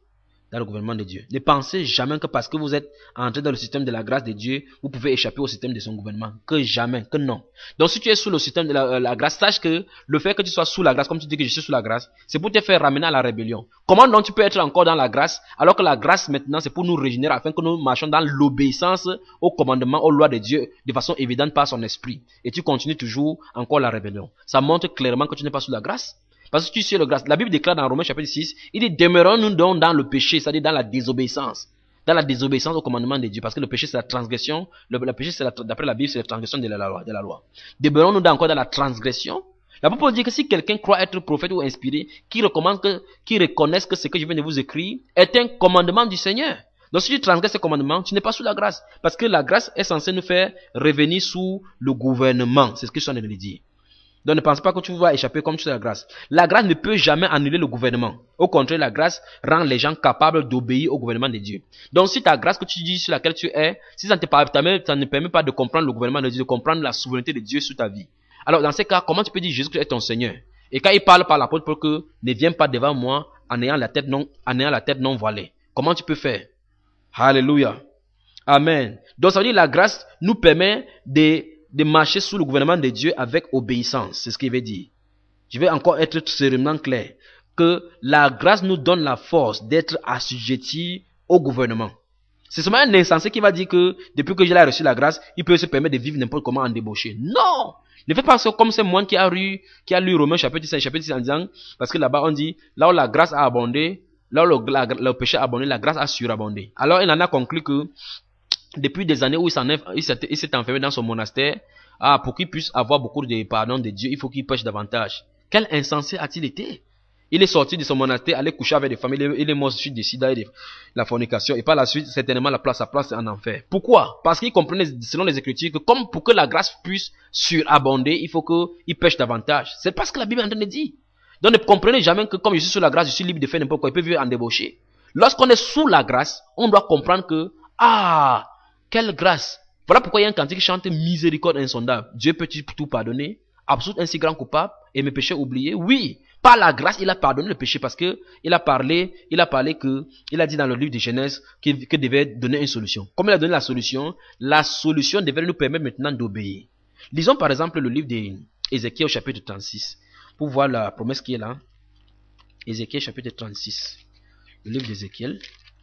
dans le gouvernement de Dieu. Ne pensez jamais que parce que vous êtes entré dans le système de la grâce de Dieu, vous pouvez échapper au système de son gouvernement. Que jamais, que non. Donc si tu es sous le système de la, la grâce, sache que le fait que tu sois sous la grâce, comme tu dis que je suis sous la grâce, c'est pour te faire ramener à la rébellion. Comment donc tu peux être encore dans la grâce, alors que la grâce maintenant c'est pour nous régénérer, afin que nous marchions dans l'obéissance aux commandements, aux lois de Dieu, de façon évidente par son esprit. Et tu continues toujours encore la rébellion. Ça montre clairement que tu n'es pas sous la grâce. Parce que tu sais le grâce. La Bible déclare dans Romains chapitre six, il dit demeurons-nous donc dans le péché, c'est-à-dire dans la désobéissance. Dans la désobéissance au commandement de Dieu. Parce que le péché c'est la transgression. Le, le péché c'est d'après la Bible c'est la transgression de la loi. De la loi. Demeurons-nous donc encore dans la transgression. La Bible dit que si quelqu'un croit être prophète ou inspiré, qui recommande que, qui reconnaisse que ce que je viens de vous écrire est un commandement du Seigneur. Donc si tu transgresses ce commandement, tu n'es pas sous la grâce. Parce que la grâce est censée nous faire revenir sous le gouvernement. C'est ce que je suis en train de dire. Donc ne pense pas que tu vas échapper comme tu es la grâce. La grâce ne peut jamais annuler le gouvernement. Au contraire, la grâce rend les gens capables d'obéir au gouvernement de Dieu. Donc si ta grâce que tu dis sur laquelle tu es, si ça ne te permet, ça ne permet pas de comprendre le gouvernement de Dieu, de comprendre la souveraineté de Dieu sur ta vie. Alors dans ces cas, comment tu peux dire Jésus est ton Seigneur? Et quand il parle par l'apôtre pour que ne viens pas devant moi en ayant la tête non, en ayant la tête non voilée. Comment tu peux faire? Alléluia. Amen. Donc ça veut dire la grâce nous permet de de marcher sous le gouvernement de Dieu avec obéissance. C'est ce qu'il veut dire. Je vais encore être sérieusement clair. Que la grâce nous donne la force d'être assujettis au gouvernement. C'est seulement un insensé qui va dire que depuis que j'ai reçu la grâce, il peut se permettre de vivre n'importe comment en débauché. Non! Ne faites pas ça comme c'est moi qui a lu, qui a lu Romains chapitre cinq, chapitre six en disant, parce que là-bas on dit, là où la grâce a abondé, là où le, la, le péché a abondé, la grâce a surabondé. Alors il en a conclu que depuis des années où il s'est enfermé dans son monastère, ah, pour qu'il puisse avoir beaucoup de pardon de Dieu, il faut qu'il pêche davantage. Quel insensé a-t-il été? Il est sorti de son monastère, allé coucher avec des femmes, il est, il est mort suite du sida et de la fornication, et par la suite, certainement, la place, sa place en enfer. Pourquoi? Parce qu'il comprenait, selon les Écritures, que comme pour que la grâce puisse surabonder, il faut qu'il pêche davantage. C'est parce que la Bible est en train de dire. Donc ne comprenez jamais que comme je suis sous la grâce, je suis libre de faire n'importe quoi, il peut vivre en débauché. Lorsqu'on est sous la grâce, on doit comprendre que, ah, quelle grâce! Voilà pourquoi il y a un cantique qui chante miséricorde insondable. Dieu peut-il tout pardonner? Absoudre un si grand coupable et mes péchés oubliés? Oui! Par la grâce, il a pardonné le péché parce que il a parlé, il a parlé que, il a dit dans le livre de Genèse qu'il que devait donner une solution. Comme il a donné la solution, la solution devait nous permettre maintenant d'obéir. Lisons par exemple le livre d'Ézéchiel au chapitre trente-six pour voir la promesse qui est là. Ézéchiel chapitre trente-six. Le livre d'Ézéchiel.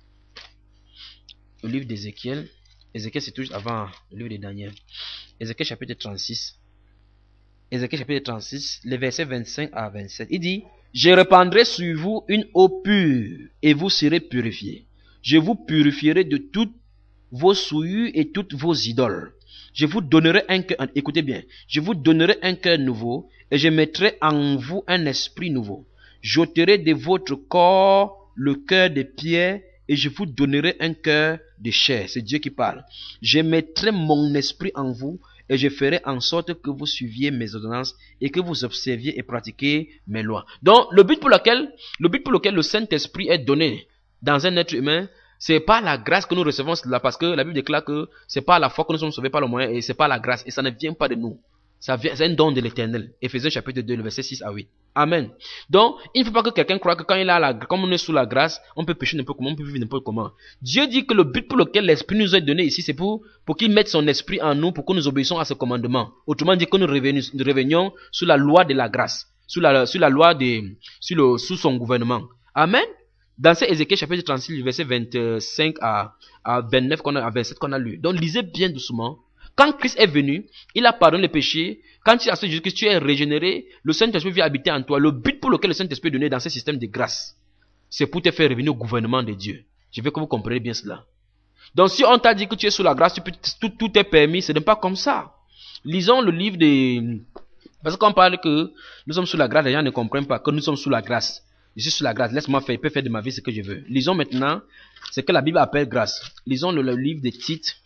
Le livre d'Ézéchiel. Ézéchiel, c'est toujours avant le livre de Daniel. Ézéchiel chapitre trente-six. Ézéchiel chapitre trente-six, les versets vingt-cinq à vingt-sept. Il dit, je répandrai sur vous une eau pure et vous serez purifiés. Je vous purifierai de toutes vos souillures et toutes vos idoles. Je vous donnerai un cœur, écoutez bien, je vous donnerai un cœur nouveau et je mettrai en vous un esprit nouveau. J'ôterai de votre corps le cœur de pierre et je vous donnerai un cœur de chair. C'est Dieu qui parle. Je mettrai mon esprit en vous et je ferai en sorte que vous suiviez mes ordonnances et que vous observiez et pratiquiez mes lois. Donc, le but pour lequel, le but pour lequel le Saint-Esprit est donné dans un être humain, c'est pas la grâce que nous recevons là, parce que la Bible déclare que c'est pas la foi que nous sommes sauvés par le moyen et c'est pas la grâce et ça ne vient pas de nous. Ça vient, c'est un don de l'Éternel. Éphésiens chapitre deux, le verset six à huit. Amen. Donc, il ne faut pas que quelqu'un croie que quand il a la, comme on est sous la grâce, on peut pécher n'importe comment, on peut vivre n'importe comment. Dieu dit que le but pour lequel l'Esprit nous est donné ici, c'est pour, pour qu'il mette son esprit en nous, pour que nous obéissions à ce commandement. Autrement dit, que nous revenions, nous revenions sous la loi de la grâce, sous la, sous la loi de, sous le, sous son gouvernement. Amen. Dans ce Ézéchiel chapitre trente-six, verset vingt-cinq à, à vingt-neuf, qu'on a, à vingt-sept qu'on a lu. Donc, lisez bien doucement. Quand Christ est venu, il a pardonné les péchés. Quand tu as ce Jésus-Christ, tu es régénéré. Le Saint-Esprit vient habiter en toi. Le but pour lequel le Saint-Esprit est donné dans ce système de grâce, c'est pour te faire revenir au gouvernement de Dieu. Je veux que vous compreniez bien cela. Donc si on t'a dit que tu es sous la grâce, tu peux, tout, tout est permis, ce n'est pas comme ça. Lisons le livre de... Parce qu'on parle que nous sommes sous la grâce, les gens ne comprennent pas que nous sommes sous la grâce. Je suis sous la grâce, laisse-moi faire, je peux faire de ma vie ce que je veux. Lisons maintenant ce que la Bible appelle grâce. Lisons le, le livre de Tite.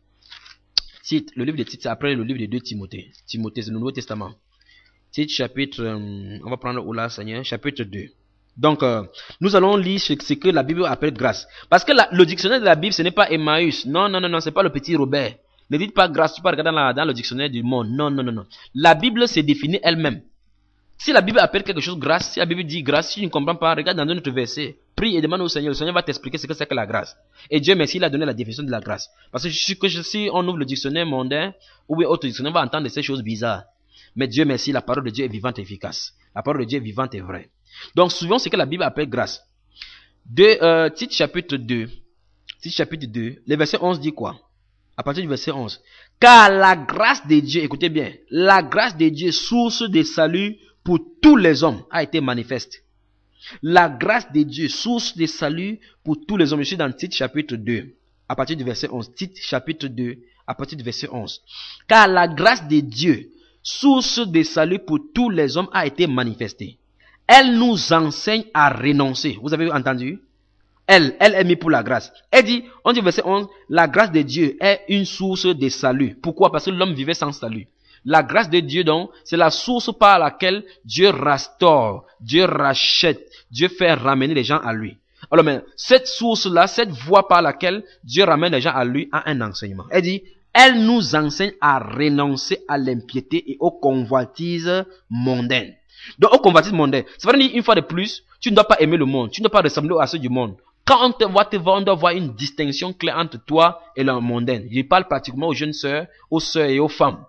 Tite, le livre de Tite, c'est après le livre de deux Timothée. Timothée, c'est le Nouveau Testament. Tite, chapitre, euh, on va prendre au là, Seigneur, chapitre deux. Donc, euh, nous allons lire ce, ce que la Bible appelle grâce. Parce que la, le dictionnaire de la Bible, ce n'est pas Emmaüs. Non, non, non, non, c'est pas le petit Robert. Ne dites pas grâce, tu peux regarder dans, la, dans le dictionnaire du monde. Non, non, non, non. La Bible se définit elle-même. Si la Bible appelle quelque chose grâce, si la Bible dit grâce, si tu ne comprends pas, regarde dans un autre verset. Prie et demande au Seigneur. Le Seigneur va t'expliquer ce que c'est que la grâce. Et Dieu merci, il a donné la définition de la grâce. Parce que je suis que si on ouvre le dictionnaire mondain, ou bien autre dictionnaire, on va entendre ces choses bizarres. Mais Dieu merci, la parole de Dieu est vivante et efficace. La parole de Dieu est vivante et vraie. Donc souvent, ce que la Bible appelle grâce. De, euh, Tite chapitre deux. Tite chapitre deux. Le verset onze dit quoi? À partir du verset onze. Car la grâce de Dieu, écoutez bien, la grâce de Dieu, source de salut pour tous les hommes, a été manifeste. La grâce de Dieu, source de salut pour tous les hommes. Je suis dans Tite chapitre deux, à partir du verset onze. Tite chapitre deux, à partir du verset onze. Car la grâce de Dieu, source de salut pour tous les hommes, a été manifestée. Elle nous enseigne à renoncer. Vous avez entendu? Elle, elle est mise pour la grâce. Elle dit, on dit verset onze, la grâce de Dieu est une source de salut. Pourquoi? Parce que l'homme vivait sans salut. La grâce de Dieu, donc, c'est la source par laquelle Dieu restaure, Dieu rachète, Dieu fait ramener les gens à lui. Alors, mais cette source-là, cette voie par laquelle Dieu ramène les gens à lui, a un enseignement. Elle dit, elle nous enseigne à renoncer à l'impiété et aux convoitises mondaines. Donc, aux convoitises mondaines, ça veut dire une fois de plus, tu ne dois pas aimer le monde, tu ne dois pas ressembler à ceux du monde. Quand on te voit te voir, on doit voir une distinction claire entre toi et le mondain. Je parle pratiquement aux jeunes sœurs, aux sœurs et aux femmes.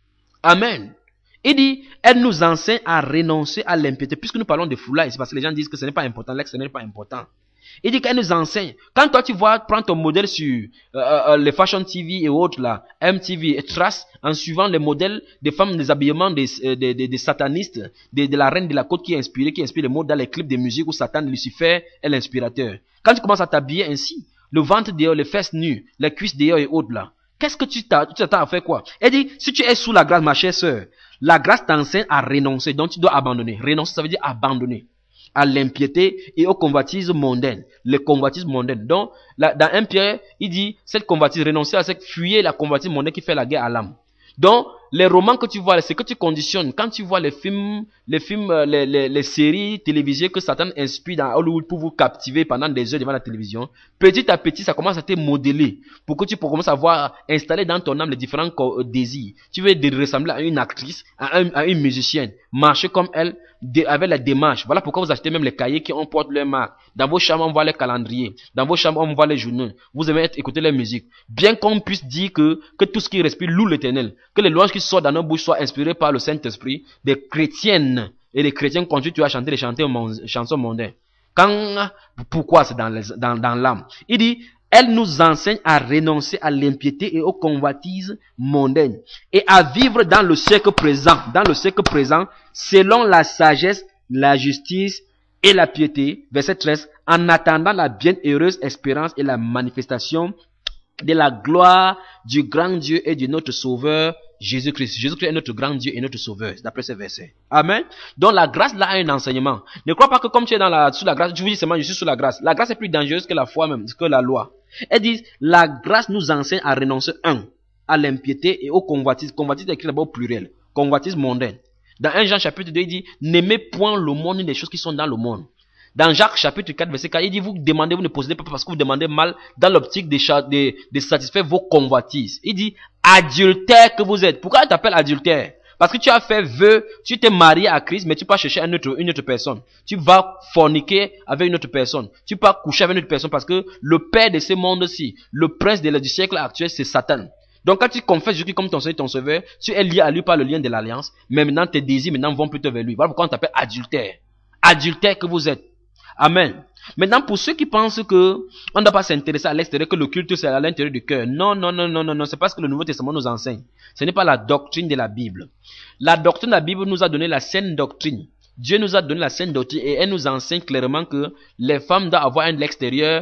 Amen. Il dit, elle nous enseigne à renoncer à l'impiété. Puisque nous parlons de foulard, c'est parce que les gens disent que ce n'est pas important, l'ex ce n'est pas important. Il dit qu'elle nous enseigne. Quand toi tu vois, prends ton modèle sur euh, euh, les Fashion T V et autres là, M T V et Trace, en suivant les modèles des femmes, des habillements des, des, des, des satanistes, de, de la reine de la côte qui est inspirée, qui inspire les mots dans les clips de musique où Satan, Lucifer est l'inspirateur. Quand tu commences à t'habiller ainsi, le ventre dehors, les fesses nues, les cuisses dehors et autres là, qu'est-ce que tu t'attends à faire quoi? Elle dit, si tu es sous la grâce, ma chère sœur, la grâce t'enseigne à renoncer, donc tu dois abandonner. Renoncer, ça veut dire abandonner à l'impiété et aux convoitises mondaines. Les convoitises mondaines. Donc, là, dans un Pierre, il dit, cette convoitise, renoncer à cette, fuyer la convoitise mondaine qui fait la guerre à l'âme. Donc, les romans que tu vois, c'est que tu conditionnes. Quand tu vois les films, les films, les, les, les séries télévisées que Satan inspire dans Hollywood pour vous captiver pendant des heures devant la télévision, petit à petit, ça commence à te modeler pour que tu commences à voir installer dans ton âme les différents désirs. Tu veux ressembler à une actrice, à, un, à une musicienne, marcher comme elle, avec la démarche. Voilà pourquoi vous achetez même les cahiers qui emportent leur marque. Dans vos chambres, on voit les calendriers. Dans vos chambres, on voit les journaux. Vous aimez écouter la musique. Bien qu'on puisse dire que, que tout ce qui respire loue l'Éternel. Que les louanges qui sortent dans nos bouches soient inspirées par le Saint-Esprit. Des chrétiennes et les chrétiens continuent à chanter les chansons mondaines. Quand, pourquoi c'est dans, les, dans, dans l'âme? Il dit, elle nous enseigne à renoncer à l'impiété et aux convoitises mondaines et à vivre dans le siècle présent, dans le siècle présent, selon la sagesse, la justice et la piété. Verset treize, en attendant la bienheureuse espérance et la manifestation de la gloire du grand Dieu et de notre Sauveur Jésus-Christ. Jésus-Christ est notre grand Dieu et notre Sauveur, d'après ce verset. Amen. Donc la grâce là a un enseignement. Ne crois pas que comme tu es dans la, sous la grâce, tu vous dis seulement je suis sous la grâce. La grâce est plus dangereuse que la foi même, que la loi. Elle dit, la grâce nous enseigne à renoncer, un, à l'impiété et aux convoitises. Convoitises est écrit là-bas au pluriel. Convoitises mondaines. Dans un Jean chapitre deux, il dit, n'aimez point le monde ni les choses qui sont dans le monde. Dans Jacques chapitre quatre, verset quatre, il dit, vous demandez, vous ne possédez pas parce que vous demandez mal dans l'optique de, de, de satisfaire vos convoitises. Il dit, adultère que vous êtes. Pourquoi il t'appelle adultère? Parce que tu as fait vœu, tu t'es marié à Christ, mais tu peux chercher un autre, une autre personne. Tu vas forniquer avec une autre personne. Tu peux coucher avec une autre personne parce que le père de ce monde-ci, le prince de, du siècle actuel, c'est Satan. Donc quand tu confesses Jésus comme ton Seigneur et ton Sauveur, tu es lié à lui par le lien de l'alliance, mais maintenant tes désirs maintenant vont plutôt vers lui. Voilà pourquoi on t'appelle adultère. Adultère que vous êtes. Amen. Maintenant, pour ceux qui pensent que on ne doit pas s'intéresser à l'extérieur, que le culte c'est à l'intérieur du cœur. Non, non, non, non, non, non. C'est parce que le Nouveau Testament nous enseigne. Ce n'est pas la doctrine de la Bible. La doctrine de la Bible nous a donné la saine doctrine. Dieu nous a donné la saine doctrine et elle nous enseigne clairement que les femmes doivent avoir un extérieur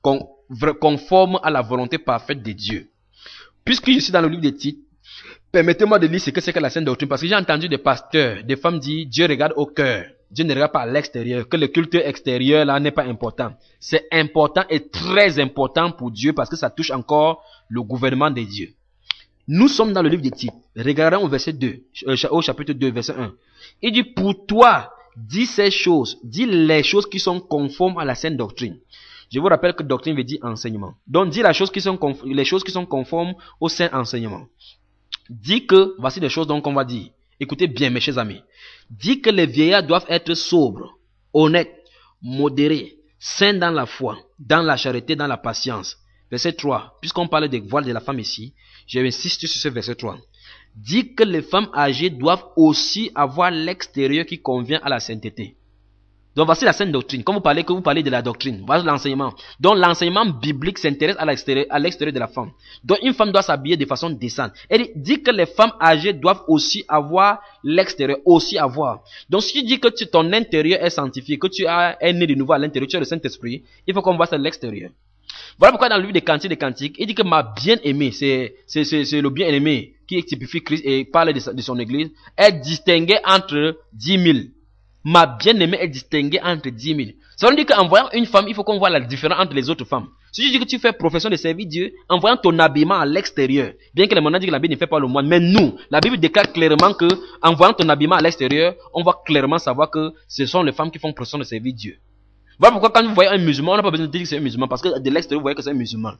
conforme à la volonté parfaite de Dieu. Puisque je suis dans le livre des Tites, permettez-moi de lire ce que c'est que la saine doctrine, parce que j'ai entendu des pasteurs, des femmes dire, Dieu regarde au cœur. Dieu ne regarde pas à l'extérieur, que le culte extérieur là n'est pas important. C'est important et très important pour Dieu parce que ça touche encore le gouvernement de Dieu. Nous sommes dans le livre des Tites. Regardons au verset deux, au chapitre deux, verset un. Il dit, pour toi, dis ces choses, dis les choses qui sont conformes à la saine doctrine. Je vous rappelle que doctrine veut dire enseignement. Donc, dis la chose qui sont les choses qui sont conformes au saint enseignement. Dis que, voici les choses donc qu'on va dire. Écoutez bien, mes chers amis. Dit que les vieillards doivent être sobres, honnêtes, modérés, saints dans la foi, dans la charité, dans la patience. Verset trois. Puisqu'on parle des voiles de la femme ici, j'insiste sur ce verset trois. Dit que les femmes âgées doivent aussi avoir l'extérieur qui convient à la sainteté. Donc voici la sainte doctrine. Quand vous parlez, que vous parlez de la doctrine, voici l'enseignement. Donc l'enseignement biblique s'intéresse à l'extérieur, à l'extérieur de la femme. Donc une femme doit s'habiller de façon décente. Elle dit que les femmes âgées doivent aussi avoir l'extérieur, aussi avoir. Donc si tu dis que tu, ton intérieur est sanctifié, que tu as un né de nouveau à l'intérieur, tu as le Saint-Esprit, il faut qu'on voit ça de l'extérieur. Voilà pourquoi dans le livre des Cantiques des Cantiques, il dit que ma bien-aimée, c'est, c'est, c'est, c'est le bien-aimé qui typifie Christ et parle de, sa, de son église, est distingué entre dix mille. Ma bien-aimée est distinguée entre dix mille. Ça veut dire qu'en voyant une femme, il faut qu'on voit la différence entre les autres femmes. Si tu dis que tu fais profession de servir Dieu, en voyant ton habillement à l'extérieur, bien que les monades disent que la Bible ne fait pas le moine, mais nous, la Bible déclare clairement que, en voyant ton habillement à l'extérieur, on va clairement savoir que ce sont les femmes qui font profession de servir Dieu. Voilà pourquoi quand vous voyez un musulman, on n'a pas besoin de dire que c'est un musulman, parce que de l'extérieur, vous voyez que c'est un musulman.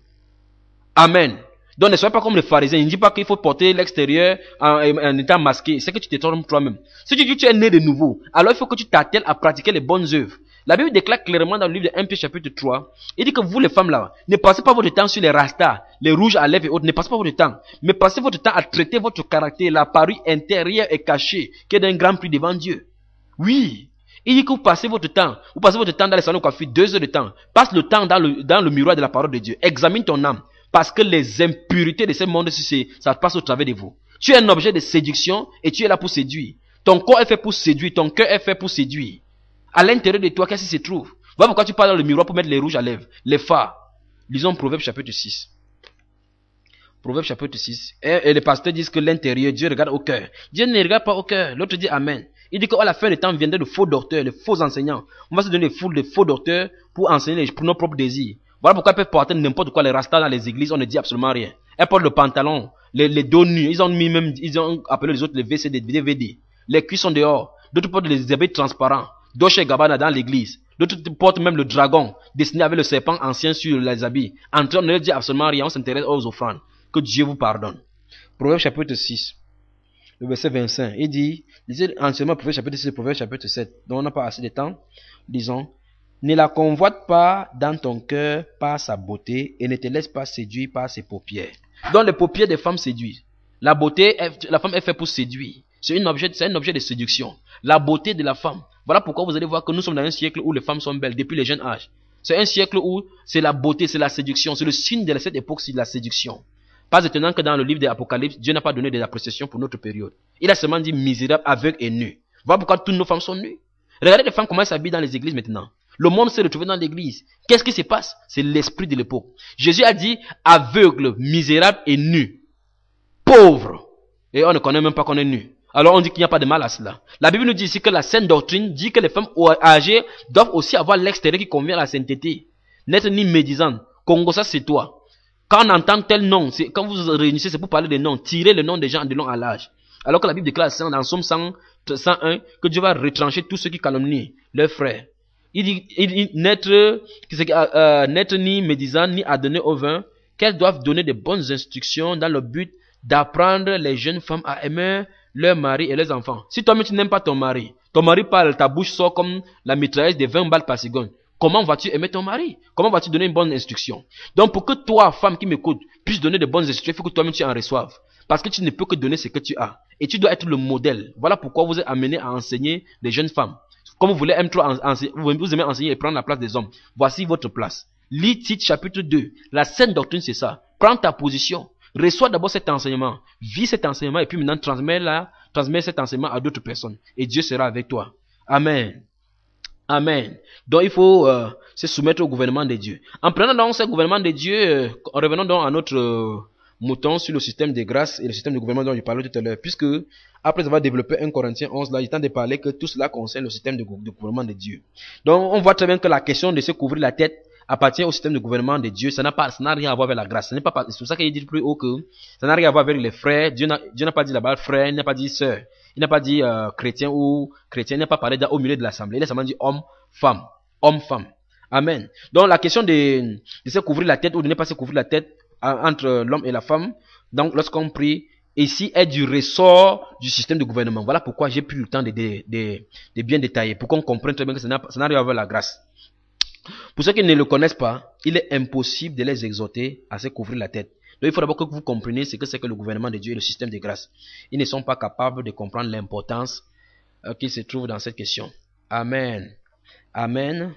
Amen. Donc ne soyez pas comme les pharisiens. Il ne dit pas qu'il faut porter l'extérieur en, en étant masqué. C'est que tu te trompes toi-même. Si tu dis que tu es né de nouveau, alors il faut que tu t'attelles à pratiquer les bonnes œuvres. La Bible déclare clairement dans le livre de un Pierre chapitre trois, il dit que vous les femmes là, ne passez pas votre temps sur les rastas, les rouges à lèvres et autres, ne passez pas votre temps. Mais passez votre temps à traiter votre caractère, la parure intérieure et cachée, qui est d'un grand prix devant Dieu. Oui. Il dit que vous passez votre temps, vous passez votre temps dans les salons de coiffure, deux heures de temps. Passe le temps dans le, dans le miroir de la parole de Dieu. Examine ton âme. Parce que les impuretés de ce monde, ça passe au travers de vous. Tu es un objet de séduction et tu es là pour séduire. Ton corps est fait pour séduire, ton cœur est fait pour séduire. À l'intérieur de toi, qu'est-ce qui se trouve? Voilà pourquoi tu parles dans le miroir pour mettre les rouges à lèvres, les fards. Lisons Proverbe chapitre six. Proverbe chapitre six. Et, et les pasteurs disent que l'intérieur, Dieu regarde au cœur. Dieu ne regarde pas au cœur. L'autre dit Amen. Il dit qu'à la fin du temps viendrait de faux docteurs, de faux enseignants. On va se donner des foules de faux docteurs pour enseigner pour nos propres désirs. Voilà pourquoi ils peuvent porter n'importe quoi, les rastas dans les églises, on ne dit absolument rien. Elles portent le pantalon, les, les dos nus, ils ont mis même, ils ont appelé les autres les V C D, D V D. Les cuisses sont dehors. D'autres portent les habits transparents. Dolce et Gabbana dans l'église. D'autres portent même le dragon, dessiné avec le serpent ancien sur les habits. En train de ne dire absolument rien, on s'intéresse aux offrandes. Que Dieu vous pardonne. Proverbe chapitre six, le verset vingt-cinq, il dit, lisez anciennement Proverbe chapitre six, Proverbe chapitre sept. Donc on n'a pas assez de temps. Disons, ne la convoite pas dans ton cœur par sa beauté et ne te laisse pas séduire par ses paupières. Donc les paupières des femmes séduisent. La beauté, la femme est faite pour séduire. C'est un objet, c'est un objet de séduction. La beauté de la femme. Voilà pourquoi vous allez voir que nous sommes dans un siècle où les femmes sont belles depuis les jeunes âges. C'est un siècle où c'est la beauté, c'est la séduction. C'est le signe de cette époque, c'est la séduction. Pas étonnant que dans le livre de l'Apocalypse, Dieu n'a pas donné des appréciations pour notre période. Il a seulement dit misérable, aveugle et nu. Voilà pourquoi toutes nos femmes sont nues. Regardez les femmes comment elles s'habillent dans les églises maintenant. Le monde s'est retrouvé dans l'église. Qu'est-ce qui se passe? C'est l'esprit de l'époque. Jésus a dit aveugle, misérable et nu. Pauvre. Et on ne connaît même pas qu'on est nu. Alors on dit qu'il n'y a pas de mal à cela. La Bible nous dit ici que la sainte doctrine dit que les femmes âgées doivent aussi avoir l'extérieur qui convient à la sainteté. N'être ni médisant. Congo, ça c'est toi. Quand on entend tel nom, c'est, quand vous vous réunissez, c'est pour parler des noms. Tirer le nom des gens de long à l'âge. Alors que la Bible déclare dans Somme cent un que Dieu va retrancher tous ceux qui calomnient leurs frères. Il dit, il dit n'être, euh, n'être ni médisant ni à donner au vin, qu'elles doivent donner de bonnes instructions dans le but d'apprendre les jeunes femmes à aimer leurs maris et leurs enfants. Si toi-même tu n'aimes pas ton mari, ton mari parle, ta bouche sort comme la mitrailleuse de vingt balles par seconde. Comment vas-tu aimer ton mari? Comment vas-tu donner une bonne instruction? Donc pour que toi, femme qui m'écoute, puisses donner de bonnes instructions, il faut que toi-même tu en reçoives. Parce que tu ne peux que donner ce que tu as. Et tu dois être le modèle. Voilà pourquoi vous êtes amené à enseigner les jeunes femmes. Comme vous voulez M trois enseigner, vous aimez enseigner et prendre la place des hommes. Voici votre place. Lis Tite chapitre deux. La sainte doctrine c'est ça. Prends ta position. Reçois d'abord cet enseignement. Vis cet enseignement et puis maintenant transmets-la, transmets cet enseignement à d'autres personnes. Et Dieu sera avec toi. Amen. Amen. Donc il faut euh, se soumettre au gouvernement de Dieu. En prenant donc ce gouvernement de Dieu, euh, revenons donc à notre euh, mouton sur le système de grâce et le système de gouvernement dont je parlais tout à l'heure. Puisque après avoir développé un Corinthiens onze, là, il est temps de parler que tout cela concerne le système de, de gouvernement de Dieu. Donc on voit très bien que la question de se couvrir la tête appartient au système de gouvernement de Dieu. Ça n'a pas, ça n'a rien à voir avec la grâce. Ce n'est pas, c'est pour ça qu'il dit plus haut que ça n'a rien à voir avec les frères. Dieu n'a, Dieu n'a pas dit là-bas frère, il n'a pas dit sœur. Il n'a pas dit euh, chrétien ou chrétien, il n'a pas parlé au milieu de l'assemblée. Il a seulement dit homme, femme, homme, femme. Amen. Donc la question de, de se couvrir la tête ou de ne pas se couvrir la tête entre l'homme et la femme, donc lorsqu'on prie, ici est du ressort du système de gouvernement. Voilà pourquoi j'ai pris le temps de, de, de, de bien détailler, pour qu'on comprenne très bien que ça n'a rien à voir avec la grâce. Pour ceux qui ne le connaissent pas, il est impossible de les exhorter à se couvrir la tête. Donc il faut d'abord que vous compreniez ce que c'est que le gouvernement de Dieu et le système de grâce. Ils ne sont pas capables de comprendre l'importance euh, qui se trouve dans cette question. Amen. Amen.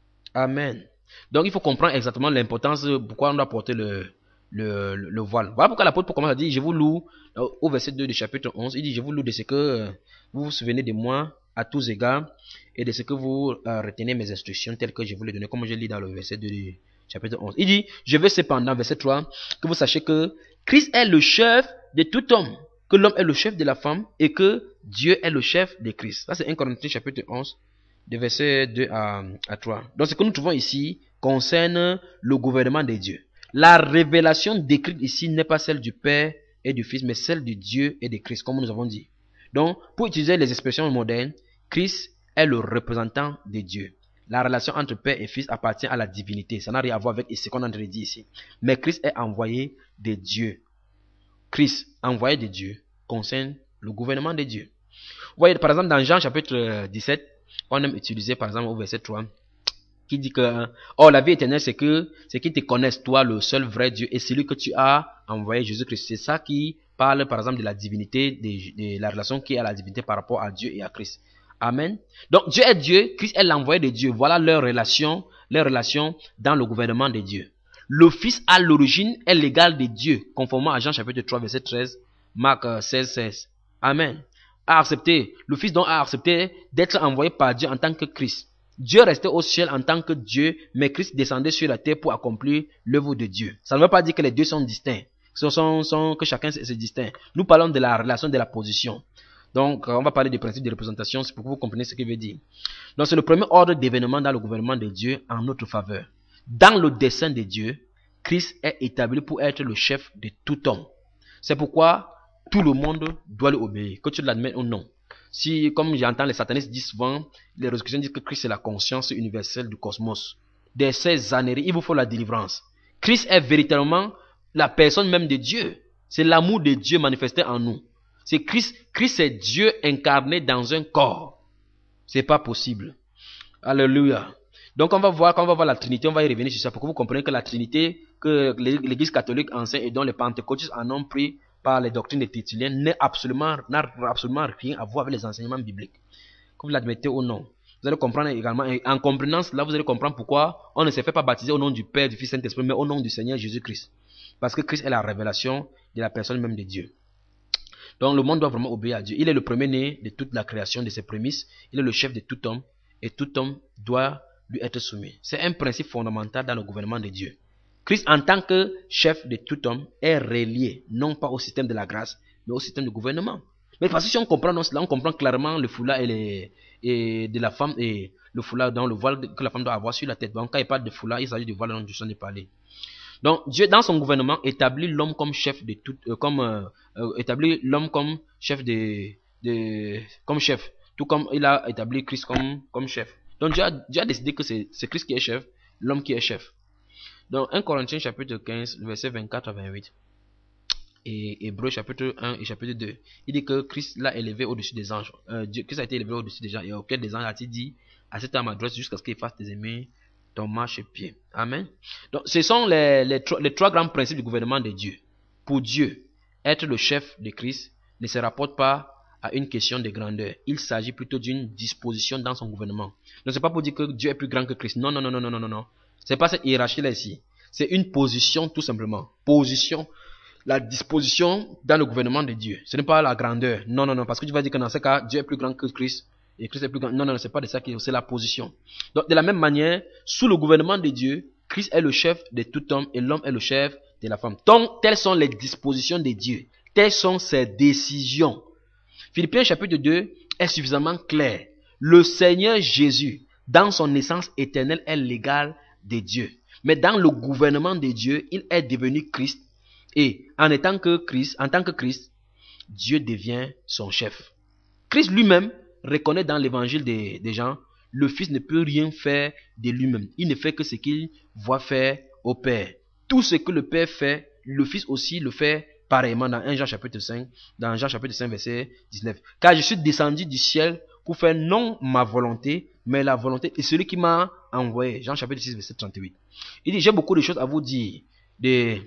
Amen. Donc il faut comprendre exactement l'importance, pourquoi on doit porter le, le, le, le voile. Voilà pourquoi l'apôtre commence à dire, je vous loue, au verset deux du chapitre onze, il dit, je vous loue de ce que euh, vous vous souvenez de moi à tous égards, et de ce que vous euh, retenez mes instructions telles que je vous les donne, comme je lis dans le verset deux du chapitre onze. Il dit, je veux cependant, verset trois, que vous sachiez que Christ est le chef de tout homme, que l'homme est le chef de la femme, et que Dieu est le chef de Christ. Ça c'est un Corinthiens chapitre onze, de verset deux à, à trois. Donc ce que nous trouvons ici concerne le gouvernement de Dieu. La révélation décrite ici n'est pas celle du Père et du Fils, mais celle de Dieu et de Christ, comme nous avons dit. Donc, pour utiliser les expressions modernes, Christ est le représentant de Dieu. La relation entre Père et Fils appartient à la divinité. Ça n'a rien à voir avec ce qu'on a dit ici. Mais Christ est envoyé de Dieu. Christ, envoyé de Dieu, concerne le gouvernement de Dieu. Vous voyez, par exemple, dans Jean chapitre dix-sept, on aime utiliser, par exemple, au verset trois, qui dit que, oh, la vie éternelle, c'est que, c'est qu'ils te connaissent, toi, le seul vrai Dieu, et celui que tu as envoyé, Jésus-Christ. C'est ça qui parle, par exemple, de la divinité, de, de la relation qui est à la divinité par rapport à Dieu et à Christ. Amen. Donc, Dieu est Dieu, Christ est l'envoyé de Dieu. Voilà leur relation, leur relation dans le gouvernement de Dieu. Le Fils, à l'origine, est l'égal de Dieu, conformément à Jean chapitre trois, verset treize, Marc seize, seize. Amen. A accepté, le Fils donc a accepté d'être envoyé par Dieu en tant que Christ. Dieu restait au ciel en tant que Dieu, mais Christ descendait sur la terre pour accomplir l'œuvre de Dieu. Ça ne veut pas dire que les deux sont distincts, sont, sont, sont, que chacun se distingue. Nous parlons de la relation, de la position. Donc, on va parler du principe de représentation, c'est pour que vous compreniez ce qu'il veut dire. Donc, c'est le premier ordre d'événement dans le gouvernement de Dieu en notre faveur. Dans le dessein de Dieu, Christ est établi pour être le chef de tout homme. C'est pourquoi tout le monde doit lui obéir, que tu l'admettes ou non. Si, comme j'entends les satanistes dire souvent, les résurrections disent que Christ est la conscience universelle du cosmos. De ces âneries, il vous faut la délivrance. Christ est véritablement la personne même de Dieu. C'est l'amour de Dieu manifesté en nous. C'est Christ, Christ est Dieu incarné dans un corps. C'est pas possible. Alléluia. Donc on va voir, quand on va voir la Trinité, on va y revenir sur ça pour que vous compreniez que la Trinité que l'Église catholique enseigne et dont les pentecôtistes en ont pris par les doctrines des Tertulliens n'a absolument, absolument rien à voir avec les enseignements bibliques. Que vous l'admettez ou non. Vous allez comprendre également, et en comprenant cela, vous allez comprendre pourquoi on ne se fait pas baptiser au nom du Père, du Fils, Saint-Esprit, mais au nom du Seigneur Jésus-Christ. Parce que Christ est la révélation de la personne même de Dieu. Donc le monde doit vraiment obéir à Dieu. Il est le premier-né de toute la création, de ses prémices. Il est le chef de tout homme, et tout homme doit lui être soumis. C'est un principe fondamental dans le gouvernement de Dieu. Christ, en tant que chef de tout homme, est relié, non pas au système de la grâce, mais au système de gouvernement. Mais parce que si on comprend cela, on comprend clairement le foulard et, les, et de la femme et le foulard dans le voile que la femme doit avoir sur la tête. Donc quand il parle de foulard, il s'agit du voile dont je suis parler. Donc Dieu, dans son gouvernement, établit l'homme comme chef de tout, euh, comme euh, euh, établit l'homme comme chef de, de, comme chef, tout comme il a établi Christ comme comme chef. Donc Dieu a, Dieu a décidé que c'est Christ qui est chef, l'homme qui est chef. Donc un Corinthiens chapitre quinze, verset vingt-quatre à vingt-huit. Et Hébreux chapitre un et chapitre deux. Il dit que Christ l'a élevé au-dessus des anges. Euh, Dieu, Christ a été élevé au-dessus des gens. Et auquel des anges a-t-il dit, à cet homme adresse jusqu'à ce qu'il fasse tes aimés ton marche-pied. Amen. Donc ce sont les, les, les trois grands principes du gouvernement de Dieu. Pour Dieu, être le chef de Christ ne se rapporte pas à une question de grandeur. Il s'agit plutôt d'une disposition dans son gouvernement. Donc c'est pas pour dire que Dieu est plus grand que Christ. Non, non, non, non, non, non, non. C'est pas cette hiérarchie-là ici. C'est une position tout simplement. Position, la disposition dans le gouvernement de Dieu. Ce n'est pas la grandeur. Non, non, non. Parce que tu vas dire que dans ce cas, Dieu est plus grand que Christ. Et Christ est plus grand. Non, non, non. C'est pas de ça qu'il c'est la position. Donc de la même manière, sous le gouvernement de Dieu, Christ est le chef de tout homme et l'homme est le chef de la femme. Donc, telles sont les dispositions de Dieu. Telles sont ses décisions. Philippiens chapitre deux est suffisamment clair. Le Seigneur Jésus, dans son essence éternelle, est l'égal de Dieu. Mais dans le gouvernement de Dieu, il est devenu Christ. Et en étant que Christ, en tant que Christ, Dieu devient son chef. Christ lui-même reconnaît dans l'évangile des, des gens, le Fils ne peut rien faire de lui-même. Il ne fait que ce qu'il voit faire au Père. Tout ce que le Père fait, le Fils aussi le fait pareillement dans un Jean chapitre cinq, dans Jean chapitre cinq, verset dix-neuf. Car je suis descendu du ciel pour faire non ma volonté, mais la volonté de celui qui m'a envoyé. Jean chapitre six, verset trente-huit. Il dit, j'ai beaucoup de choses à vous dire, de,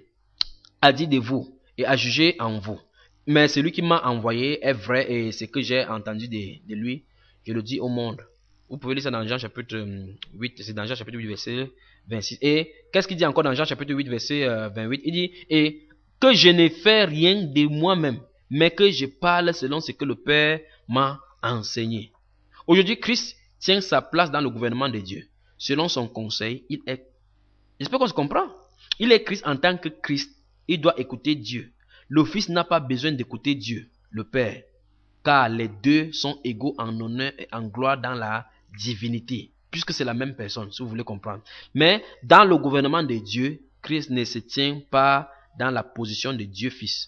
à dire de vous et à juger en vous. Mais celui qui m'a envoyé est vrai et ce que j'ai entendu de, de lui, je le dis au monde. Vous pouvez lire ça dans Jean chapitre huit, c'est dans Jean chapitre huit, verset vingt-six. Et qu'est-ce qu'il dit encore dans Jean chapitre huit, verset vingt-huit? Il dit, et que je n'ai fait rien de moi-même, mais que je parle selon ce que le Père m'a enseigné. Aujourd'hui, Christ tient sa place dans le gouvernement de Dieu. Selon son conseil, il est... J'espère qu'on se comprend. Il est Christ en tant que Christ. Il doit écouter Dieu. Le Fils n'a pas besoin d'écouter Dieu, le Père, car les deux sont égaux en honneur et en gloire dans la divinité, puisque c'est la même personne, si vous voulez comprendre. Mais dans le gouvernement de Dieu, Christ ne se tient pas dans la position de Dieu Fils.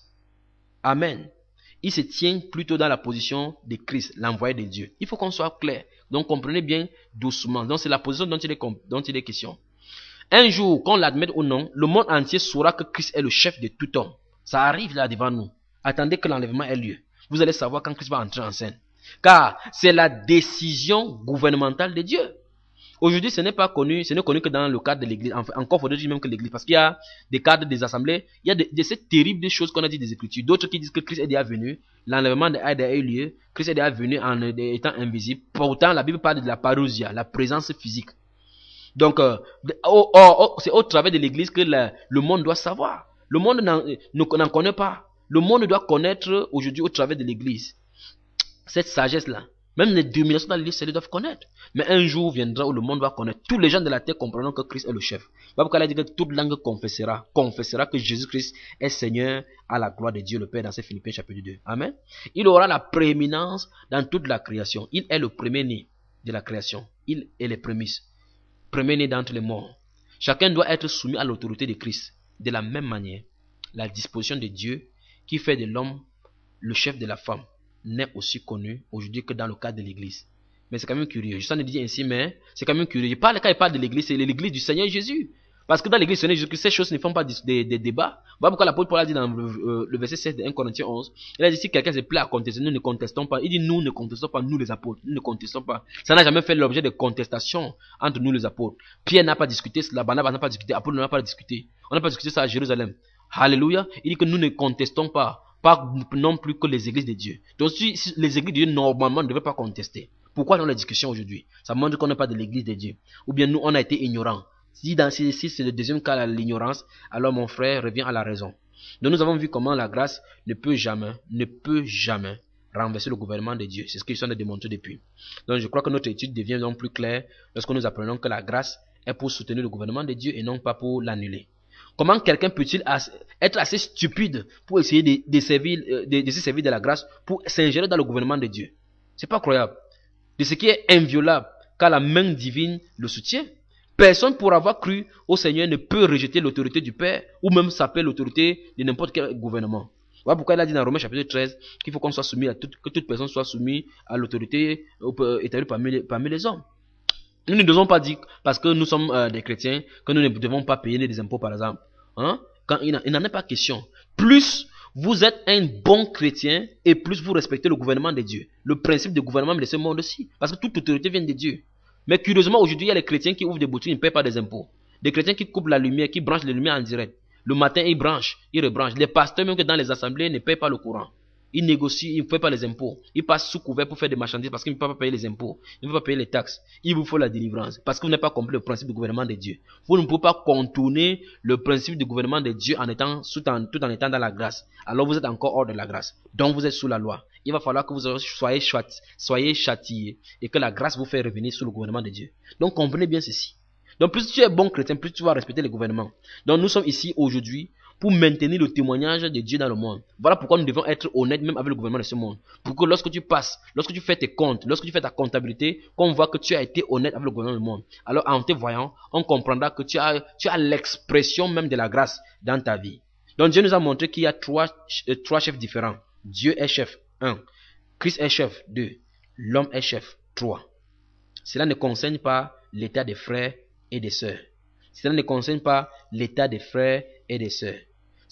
Amen. Il se tient plutôt dans la position de Christ, l'envoyé de Dieu. Il faut qu'on soit clair. Donc comprenez bien doucement. Donc c'est la position dont il est, dont il est question. Un jour, qu'on l'admette ou non, le monde entier saura que Christ est le chef de tout homme. Ça arrive là devant nous. Attendez que l'enlèvement ait lieu. Vous allez savoir quand Christ va entrer en scène. Car c'est la décision gouvernementale de Dieu. Aujourd'hui, ce n'est pas connu, ce n'est connu que dans le cadre de l'église. Enfin, encore faudrait dire même que l'église, parce qu'il y a des cadres des assemblées, il y a de, de ces terribles choses qu'on a dit des Écritures. D'autres qui disent que Christ est déjà venu, l'enlèvement a déjà eu lieu, Christ est déjà venu en étant invisible. Pourtant, la Bible parle de la parousia, la présence physique. Donc, euh, oh, oh, oh, c'est au travers de l'église que la, le monde doit savoir. Le monde n'en connaît pas. Le monde doit connaître aujourd'hui au travers de l'église cette sagesse-là. Même les dominations dans l'église, ils doivent connaître. Mais un jour viendra où le monde va connaître. Tous les gens de la terre comprendront que Christ est le chef. Pourquoi il a dit que toute langue confessera, confessera que Jésus-Christ est Seigneur à la gloire de Dieu le Père dans ces Philippiens chapitre deux. Amen. Il aura la prééminence dans toute la création. Il est le premier-né de la création. Il est les prémices. Premier-né d'entre les morts. Chacun doit être soumis à l'autorité de Christ. De la même manière, la disposition de Dieu qui fait de l'homme le chef de la femme n'est aussi connu aujourd'hui que dans le cadre de l'église. Mais c'est quand même curieux. Je s'en ai dit ainsi, mais c'est quand même curieux. Je parle, quand il parle de l'église, c'est l'église du Seigneur Jésus. Parce que dans l'église du Seigneur Jésus, ces choses ne font pas des de, de débats. Voilà pourquoi l'apôtre Paul a dit dans le, euh, le verset sept de un Corinthiens onze, il a dit si quelqu'un se plaît à contester, nous ne contestons pas. Il dit nous ne contestons pas, nous les apôtres, nous ne contestons pas. Ça n'a jamais fait l'objet de contestation entre nous les apôtres. Pierre n'a pas discuté cela, Barnabas n'a pas discuté, Apollo n'a pas discuté. On n'a pas discuté ça à Jérusalem. Alléluia. Il dit que nous ne contestons pas. Pas non plus que les églises de Dieu. Donc si, si les églises de Dieu normalement ne devraient pas contester. Pourquoi dans la discussion aujourd'hui? Ça montre qu'on n'est pas de l'église de Dieu. Ou bien nous on a été ignorants. Si, dans, si, si c'est le deuxième cas, l'ignorance, alors mon frère revient à la raison. Donc nous avons vu comment la grâce ne peut jamais, ne peut jamais renverser le gouvernement de Dieu. C'est ce qu'ils sont de démontrer depuis. Donc je crois que notre étude devient donc plus claire lorsque nous apprenons que la grâce est pour soutenir le gouvernement de Dieu et non pas pour l'annuler. Comment quelqu'un peut-il être assez stupide pour essayer de, de, servir, de, de se servir de la grâce pour s'ingérer dans le gouvernement de Dieu? C'est pas croyable. De ce qui est inviolable, car la main divine le soutient. Personne pour avoir cru au Seigneur ne peut rejeter l'autorité du Père ou même s'appeler l'autorité de n'importe quel gouvernement. Voilà pourquoi il a dit dans Romains chapitre treize qu'il faut qu'on soit soumis à toute, que toute personne soit soumise à l'autorité établie parmi les, parmi les hommes. Nous ne devons pas dire, parce que nous sommes euh, des chrétiens, que nous ne devons pas payer des impôts, par exemple. Hein? Quand il n'en est pas question. Plus vous êtes un bon chrétien, et plus vous respectez le gouvernement de Dieu. Le principe de gouvernement de ce monde aussi. Parce que toute autorité vient de Dieu. Mais curieusement, aujourd'hui, il y a les chrétiens qui ouvrent des boutiques, ils ne payent pas des impôts. Des chrétiens qui coupent la lumière, qui branchent les lumières en direct. Le matin, ils branchent, ils rebranchent. Les pasteurs, même que dans les assemblées, ne payent pas le courant. Ils négocient, ils ne paient pas les impôts. Ils passent sous couvert pour faire des marchandises parce qu'ils ne peuvent pas payer les impôts. Ils ne peuvent pas payer les taxes. Il vous faut la délivrance. Parce que vous n'avez pas compris le principe du gouvernement de Dieu. Vous ne pouvez pas contourner le principe du gouvernement de Dieu en étant, tout en, tout en étant dans la grâce. Alors vous êtes encore hors de la grâce. Donc vous êtes sous la loi. Il va falloir que vous soyez, soyez châtiés et que la grâce vous fait revenir sous le gouvernement de Dieu. Donc comprenez bien ceci. Donc plus tu es bon chrétien, plus tu vas respecter le gouvernement. Donc nous sommes ici aujourd'hui pour maintenir le témoignage de Dieu dans le monde. Voilà pourquoi nous devons être honnêtes même avec le gouvernement de ce monde. Pour que lorsque tu passes, lorsque tu fais tes comptes, lorsque tu fais ta comptabilité, qu'on voit que tu as été honnête avec le gouvernement du monde. Alors en te voyant, on comprendra que tu as, tu as l'expression même de la grâce dans ta vie. Donc Dieu nous a montré qu'il y a trois, euh, trois chefs différents. Dieu est chef, un. Christ est chef, deux. L'homme est chef, trois. Cela ne concerne pas l'état des frères et des sœurs. Cela ne concerne pas l'état des frères et des sœurs.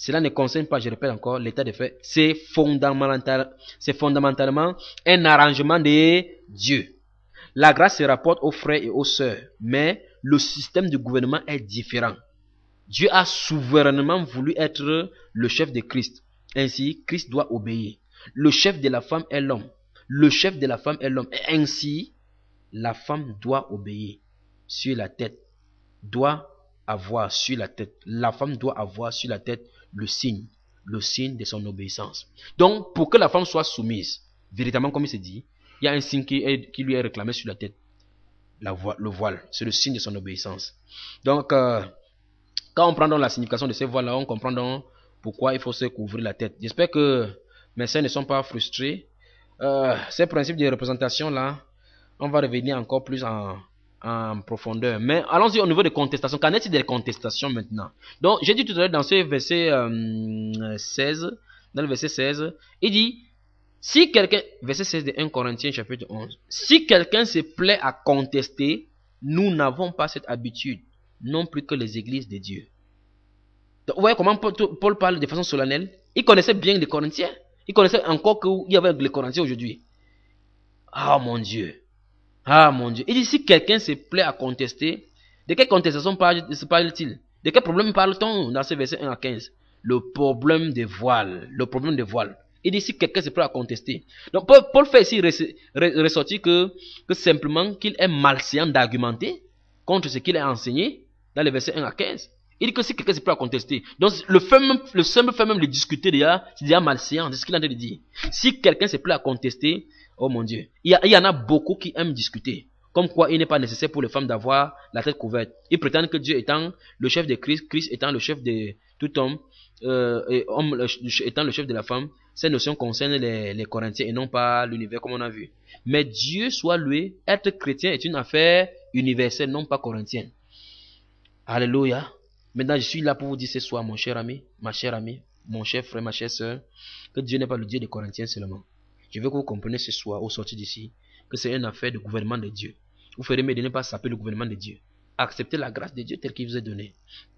cela ne concerne pas, je répète encore, l'état de fait. C'est fondamental, c'est fondamentalement un arrangement de Dieu. La grâce se rapporte aux frères et aux sœurs, mais le système de gouvernement est différent. Dieu a souverainement voulu être le chef de Christ. Ainsi, Christ doit obéir. Le chef de la femme est l'homme. Le chef de la femme est l'homme. Et ainsi, la femme doit obéir sur la tête, doit avoir sur la tête. La femme doit avoir sur la tête le signe, le signe de son obéissance. Donc, pour que la femme soit soumise, véritablement comme il se dit, il y a un signe qui, est, qui lui est réclamé sur la tête, la voile, le voile. C'est le signe de son obéissance. Donc, euh, quand on prend donc la signification de ces voiles-là, on comprend donc pourquoi il faut se couvrir la tête. J'espère que mes sœurs ne sont pas frustrés. Euh, ces principes de représentation-là, on va revenir encore plus en... en profondeur. Mais allons-y au niveau des contestations. Qu'en est-il des contestations maintenant? Donc, j'ai dit tout à l'heure dans ce verset euh, seize, dans le verset seize, il dit, si quelqu'un, verset seize de un Corinthiens chapitre onze, si quelqu'un se plaît à contester, nous n'avons pas cette habitude, non plus que les églises de Dieu. Donc, vous voyez comment Paul parle de façon solennelle? Il connaissait bien les Corinthiens. Il connaissait encore qu'il y avait les Corinthiens aujourd'hui. Ah, mon Dieu. Ah mon Dieu. Il dit si quelqu'un se plaît à contester, de quelle contestation parle-t-il? De quel problème parle-t-on dans ce verset un à quinze? Le problème des voiles. Le problème des voiles. Il dit si quelqu'un se plaît à contester. Donc Paul, Paul fait ici ressortir que, que simplement qu'il est malséant d'argumenter contre ce qu'il a enseigné dans les versets un à quinze. Il dit que si quelqu'un se plaît à contester. Donc le, fait même, le simple fait même de discuter déjà, c'est déjà malséant. C'est ce qu'il a en train de dire. Si quelqu'un se plaît à contester, oh mon Dieu, il y, a, il y en a beaucoup qui aiment discuter. Comme quoi il n'est pas nécessaire pour les femmes d'avoir la tête couverte. Ils prétendent que Dieu étant le chef de Christ, Christ étant le chef de tout homme, euh, et homme le, étant le chef de la femme, ces notions concernent les, les Corinthiens et non pas l'univers comme on a vu. Mais Dieu soit loué, être chrétien est une affaire universelle, non pas corinthienne. Alléluia. Maintenant je suis là pour vous dire ce soir, mon cher ami, ma chère amie, mon cher frère, ma chère soeur, que Dieu n'est pas le Dieu des Corinthiens seulement. Je veux que vous compreniez ce soir, au sortir d'ici, que c'est une affaire de gouvernement de Dieu. Vous ferez mieux de ne pas s'appeler le gouvernement de Dieu. Acceptez la grâce de Dieu telle qu'il vous est donnée.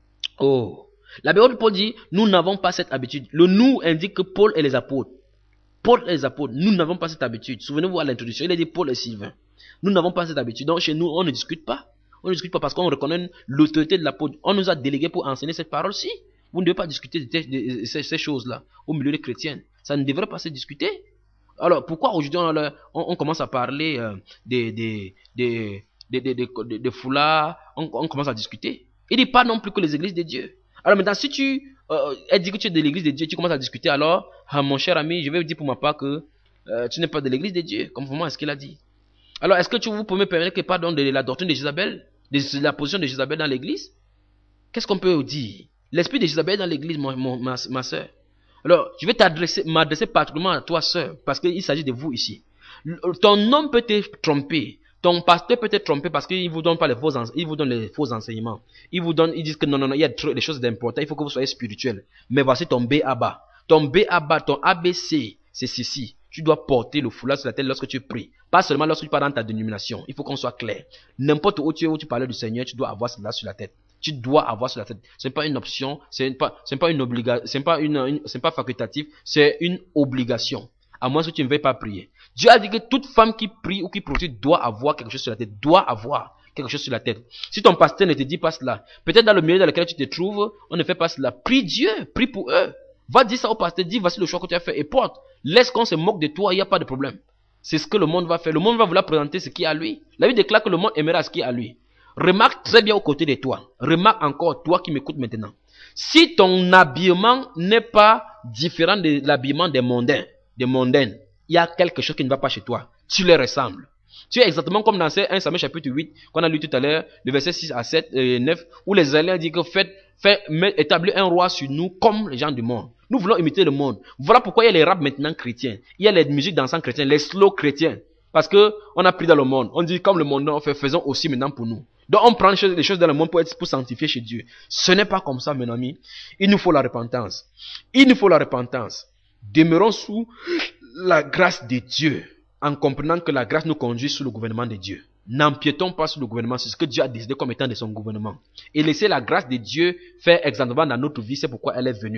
Oh, la Bible Paul dit, nous n'avons pas cette habitude. Le nous indique que Paul et les apôtres. Paul et les apôtres, nous n'avons pas cette habitude. Souvenez-vous à l'introduction, il a dit Paul et Sylvain. Nous n'avons pas cette habitude. Donc chez nous, on ne discute pas. On ne discute pas parce qu'on reconnaît l'autorité de l'apôtre. On nous a délégués pour enseigner cette parole-ci. Vous ne devez pas discuter de, de, de, de ces, ces choses-là au milieu des chrétiens. Ça ne devrait pas se discuter. Alors, pourquoi aujourd'hui on, on, on commence à parler euh, des, des, des, des, des, des, des, des foulards, on, on commence à discuter. Il ne dit pas non plus que les églises de Dieu. Alors maintenant, si tu euh, dit que tu es de l'église de Dieu, tu commences à discuter, alors, ah, mon cher ami, je vais vous dire pour ma part que euh, tu n'es pas de l'église de Dieu, conformément à ce qu'il a dit. Alors, est-ce que tu vous pouvez me permettre que pardon de la doctrine de Jézabel, de la position de Jézabel dans l'église? Qu'est-ce qu'on peut dire? L'esprit de Jézabel dans l'église, mon, mon, ma, ma soeur. Alors, je vais t'adresser, m'adresser particulièrement à toi, sœur, parce qu'il s'agit de vous ici. Ton homme peut te tromper, ton pasteur peut te tromper parce qu'il vous donne pas les faux, il vous donne les faux enseignements. Il vous donne, ils disent que non, non, non, il y a des choses d'important, il faut que vous soyez spirituel. Mais voici ton B A B A. Ton B A B A, ton A B C, c'est ceci. Tu dois porter le foulard sur la tête lorsque tu pries. Pas seulement lorsque tu parles dans ta dénomination. Il faut qu'on soit clair. N'importe où tu es, où tu parles du Seigneur, tu dois avoir cela sur la tête. Tu dois avoir sur la tête. Ce n'est pas une option, ce n'est pas, c'est pas une obligation, c'est pas une, une c'est pas facultatif, c'est une obligation. À moins que tu ne veuilles pas prier. Dieu a dit que toute femme qui prie ou qui prophétise doit avoir quelque chose sur la tête, doit avoir quelque chose sur la tête. Si ton pasteur ne te dit pas cela, peut-être dans le milieu dans lequel tu te trouves, on ne fait pas cela. Prie Dieu, prie pour eux. Va dire ça au pasteur, dis voici le choix que tu as fait et porte. Laisse qu'on se moque de toi, il n'y a pas de problème. C'est ce que le monde va faire. Le monde va vouloir présenter ce qui est à lui. La Bible déclare que le monde aimera ce qui est à lui. Remarque très bien aux côtés de toi. Remarque encore, toi qui m'écoutes maintenant. Si ton habillement n'est pas différent de l'habillement des mondains, des mondaines, il y a quelque chose qui ne va pas chez toi. Tu les ressembles. Tu es exactement comme dans un Samuel chapitre huit, qu'on a lu tout à l'heure, le verset six à sept et neuf, où les Israéliens disent que faites, faites, établir un roi sur nous comme les gens du monde. Nous voulons imiter le monde. Voilà pourquoi il y a les rap maintenant chrétiens. Il y a les musiques dansant chrétiens, les slow chrétiens. Parce que on a pris dans le monde. On dit comme le monde on fait, faisons aussi maintenant pour nous. Donc on prend les choses, les choses dans le monde pour être, pour sanctifier chez Dieu. Ce n'est pas comme ça, mes amis. Il nous faut la repentance. Il nous faut la repentance. Demeurons sous la grâce de Dieu, en comprenant que la grâce nous conduit sous le gouvernement de Dieu. N'empiétons pas sur le gouvernement, c'est ce que Dieu a décidé comme étant de son gouvernement. Et laissez la grâce de Dieu faire exactement dans notre vie, c'est pourquoi elle est venue.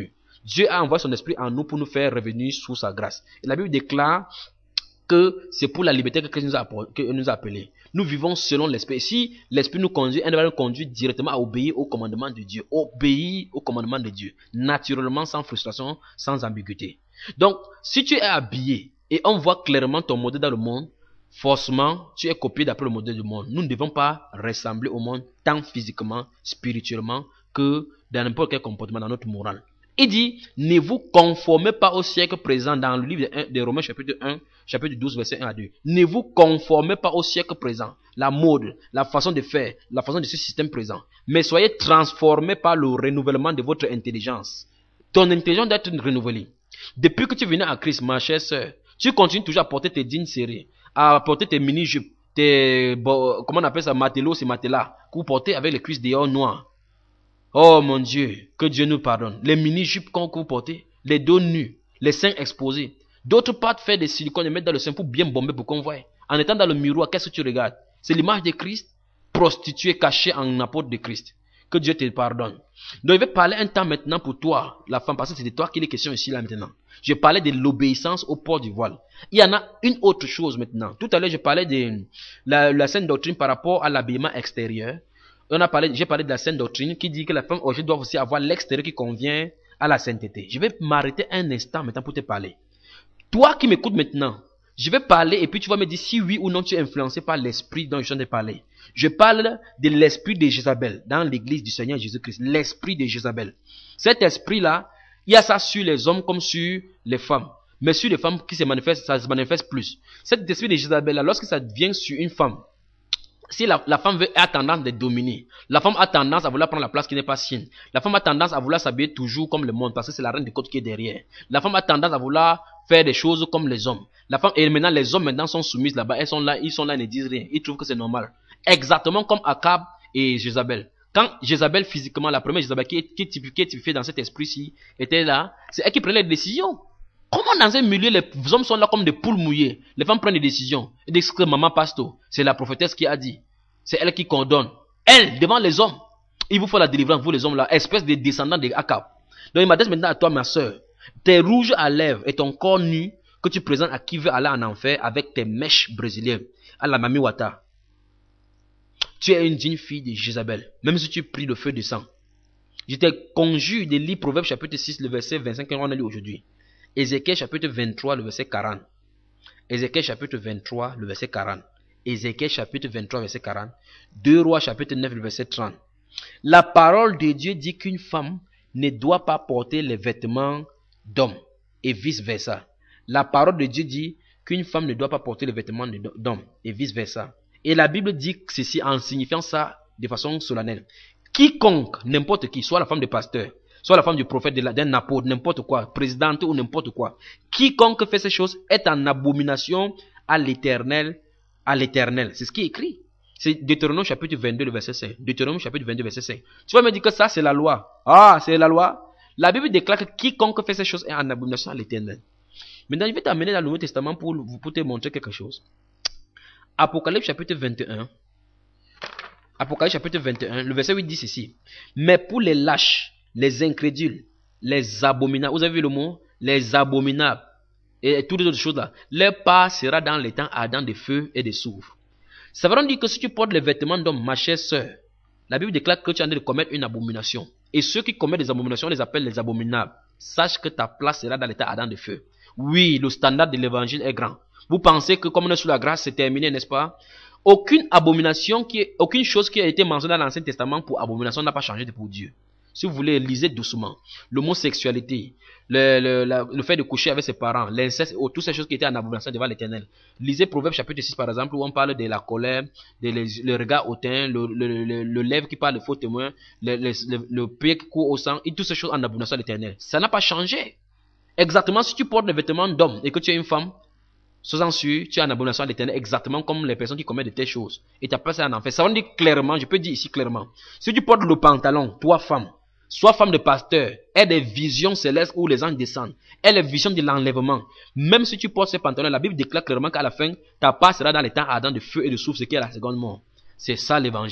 Dieu a envoyé son esprit en nous pour nous faire revenir sous sa grâce. Et la Bible déclare que c'est pour la liberté que Christ nous a, que nous a appelés. Nous vivons selon l'esprit. Si l'esprit nous conduit, il va nous conduire directement à obéir au commandement de Dieu. Obéir au commandement de Dieu. Naturellement, sans frustration, sans ambiguïté. Donc, si tu es habillé et on voit clairement ton modèle dans le monde, forcément, tu es copié d'après le modèle du monde. Nous ne devons pas ressembler au monde tant physiquement, spirituellement, que dans n'importe quel comportement, dans notre morale. Il dit, ne vous conformez pas au siècle présent dans le livre de Romains chapitre un, chapitre douze, verset un à deux. Ne vous conformez pas au siècle présent, la mode, la façon de faire, la façon de ce système présent. Mais soyez transformés par le renouvellement de votre intelligence. Ton intelligence doit être renouvelée. Depuis que tu venais à Christ, ma chère sœur, tu continues toujours à porter tes jeans serrés, à porter tes mini-jupes, tes, bon, comment on appelle ça, matelots et matelas, que vous portez avec les cuisses dehors noires. Oh mon Dieu, que Dieu nous pardonne. Les mini-jupes que vous portez, les dos nus, les seins exposés. D'autres partent faire des silicones et mettre dans le sein pour bien bomber pour qu'on voie. En étant dans le miroir, qu'est-ce que tu regardes? C'est l'image de Christ, prostituée, cachée en apôtre de Christ. Que Dieu te pardonne. Donc, je vais parler un temps maintenant pour toi, la femme, parce que c'est de toi qu'il est question ici, là, maintenant. Je parlais de l'obéissance au port du voile. Il y en a une autre chose maintenant. Tout à l'heure, je parlais de la, la sainte doctrine par rapport à l'habillement extérieur. On a parlé, j'ai parlé de la sainte doctrine qui dit que la femme aujourd'hui doit aussi avoir l'extérieur qui convient à la sainteté. Je vais m'arrêter un instant maintenant pour te parler. Toi qui m'écoutes maintenant, je vais parler et puis tu vas me dire si oui ou non tu es influencé par l'esprit dont je viens de parler. Je parle de l'esprit de Jézabel dans l'église du Seigneur Jésus-Christ. L'esprit de Jézabel. Cet esprit-là, il y a ça sur les hommes comme sur les femmes. Mais sur les femmes qui se manifestent, ça se manifeste plus. Cet esprit de Jézabel-là, lorsque ça vient sur une femme, si la, la femme veut, a tendance de dominer, la femme a tendance à vouloir prendre la place qui n'est pas sienne. La femme a tendance à vouloir s'habiller toujours comme le monde parce que c'est la reine des côtes qui est derrière. La femme a tendance à vouloir faire des choses comme les hommes. La femme, et maintenant les hommes maintenant sont soumis là-bas, elles sont là, ils sont là, ils ne disent rien. Ils trouvent que c'est normal. Exactement comme Akab et Jézabel. Quand Jézabel physiquement, la première Jézabel qui est, qui est typifiée, typifiée dans cet esprit-ci, était là, c'est elle qui prenait les décisions. Comment dans un milieu, les hommes sont là comme des poules mouillées. Les femmes prennent des décisions. Et disent que maman pasto, c'est la prophétesse qui a dit. C'est elle qui condamne. Elle, devant les hommes. Il vous faut la délivrance, vous les hommes là, espèce de descendants de Akab. Donc il m'adresse maintenant à toi, ma soeur. Tes rouges à lèvres et ton corps nu que tu présentes à qui veut aller en enfer avec tes mèches brésiliennes. À la Mami Wata. Tu es une digne fille de Jézabel. Même si tu pries le feu de sang. Je te conjure de lire Proverbe chapitre six, le verset vingt-cinq qu'on a lu aujourd'hui. Ézéchiel chapitre vingt-trois, le verset quarante. Ézéchiel chapitre vingt-trois, le verset quarante. Ézéchiel chapitre vingt-trois, verset quarante. deux Rois chapitre neuf, le verset trente. La parole de Dieu dit qu'une femme ne doit pas porter les vêtements d'homme et vice versa. La parole de Dieu dit qu'une femme ne doit pas porter les vêtements d'homme et vice versa. Et la Bible dit ceci en signifiant ça de façon solennelle. Quiconque, n'importe qui, soit la femme du pasteur, soit la femme du prophète, d'un apôtre, n'importe quoi, présidente ou n'importe quoi. Quiconque fait ces choses est en abomination à l'éternel, à l'éternel. C'est ce qui est écrit. C'est Deutéronome chapitre vingt-deux, le verset cinq. Deutéronome chapitre vingt-deux, verset cinq. Tu vas me dire que ça, c'est la loi. Ah, c'est la loi. La Bible déclare que quiconque fait ces choses est en abomination à l'éternel. Maintenant, je vais t'amener dans le Nouveau Testament pour, pour te montrer quelque chose. Apocalypse chapitre vingt et un. Apocalypse chapitre vingt et un, le verset huit dit ceci. Mais pour les lâches, les incrédules, les abominables, vous avez vu le mot? Les abominables, et toutes les autres choses là, leur part sera dans les temps ardents de feu et de soufre. Ça veut dire que si tu portes les vêtements d'homme, ma chère sœur, la Bible déclare que tu es en train de commettre une abomination. Et ceux qui commettent des abominations, on les appelle les abominables. Sache que ta place sera dans l'état ardent de feu. Oui, le standard de l'évangile est grand. Vous pensez que comme on est sous la grâce, c'est terminé, n'est-ce pas? Aucune abomination, qui est, aucune chose qui a été mentionnée dans l'Ancien Testament pour abomination n'a pas changé pour Dieu. Si vous voulez, lisez doucement. L'homosexualité, le, le, la, le fait de coucher avec ses parents, l'inceste, oh, toutes ces choses qui étaient en abomination devant l'Éternel. Lisez Proverbe chapitre six par exemple, où on parle de la colère, de les, le regard hautain, le, le, le, le lèvre qui parle de faux témoins, le, le, le, le pied qui court au sang, et toutes ces choses en abomination à l'Éternel. Ça n'a pas changé. Exactement, si tu portes des vêtements d'homme et que tu es une femme, sois-en sûr, tu es en abomination à l'Éternel, exactement comme les personnes qui commettent de telles choses. Et tu as passé en enfer. Ça veut dire clairement, je peux dire ici clairement, si tu portes le pantalon, toi femme, soit femme de pasteur, aie des visions célestes où les anges descendent, aie les visions de l'enlèvement. Même si tu portes ces pantalons, la Bible déclare clairement qu'à la fin, ta part sera dans les temps ardents de feu et de soufre, ce qui est la seconde mort. C'est ça l'évangile.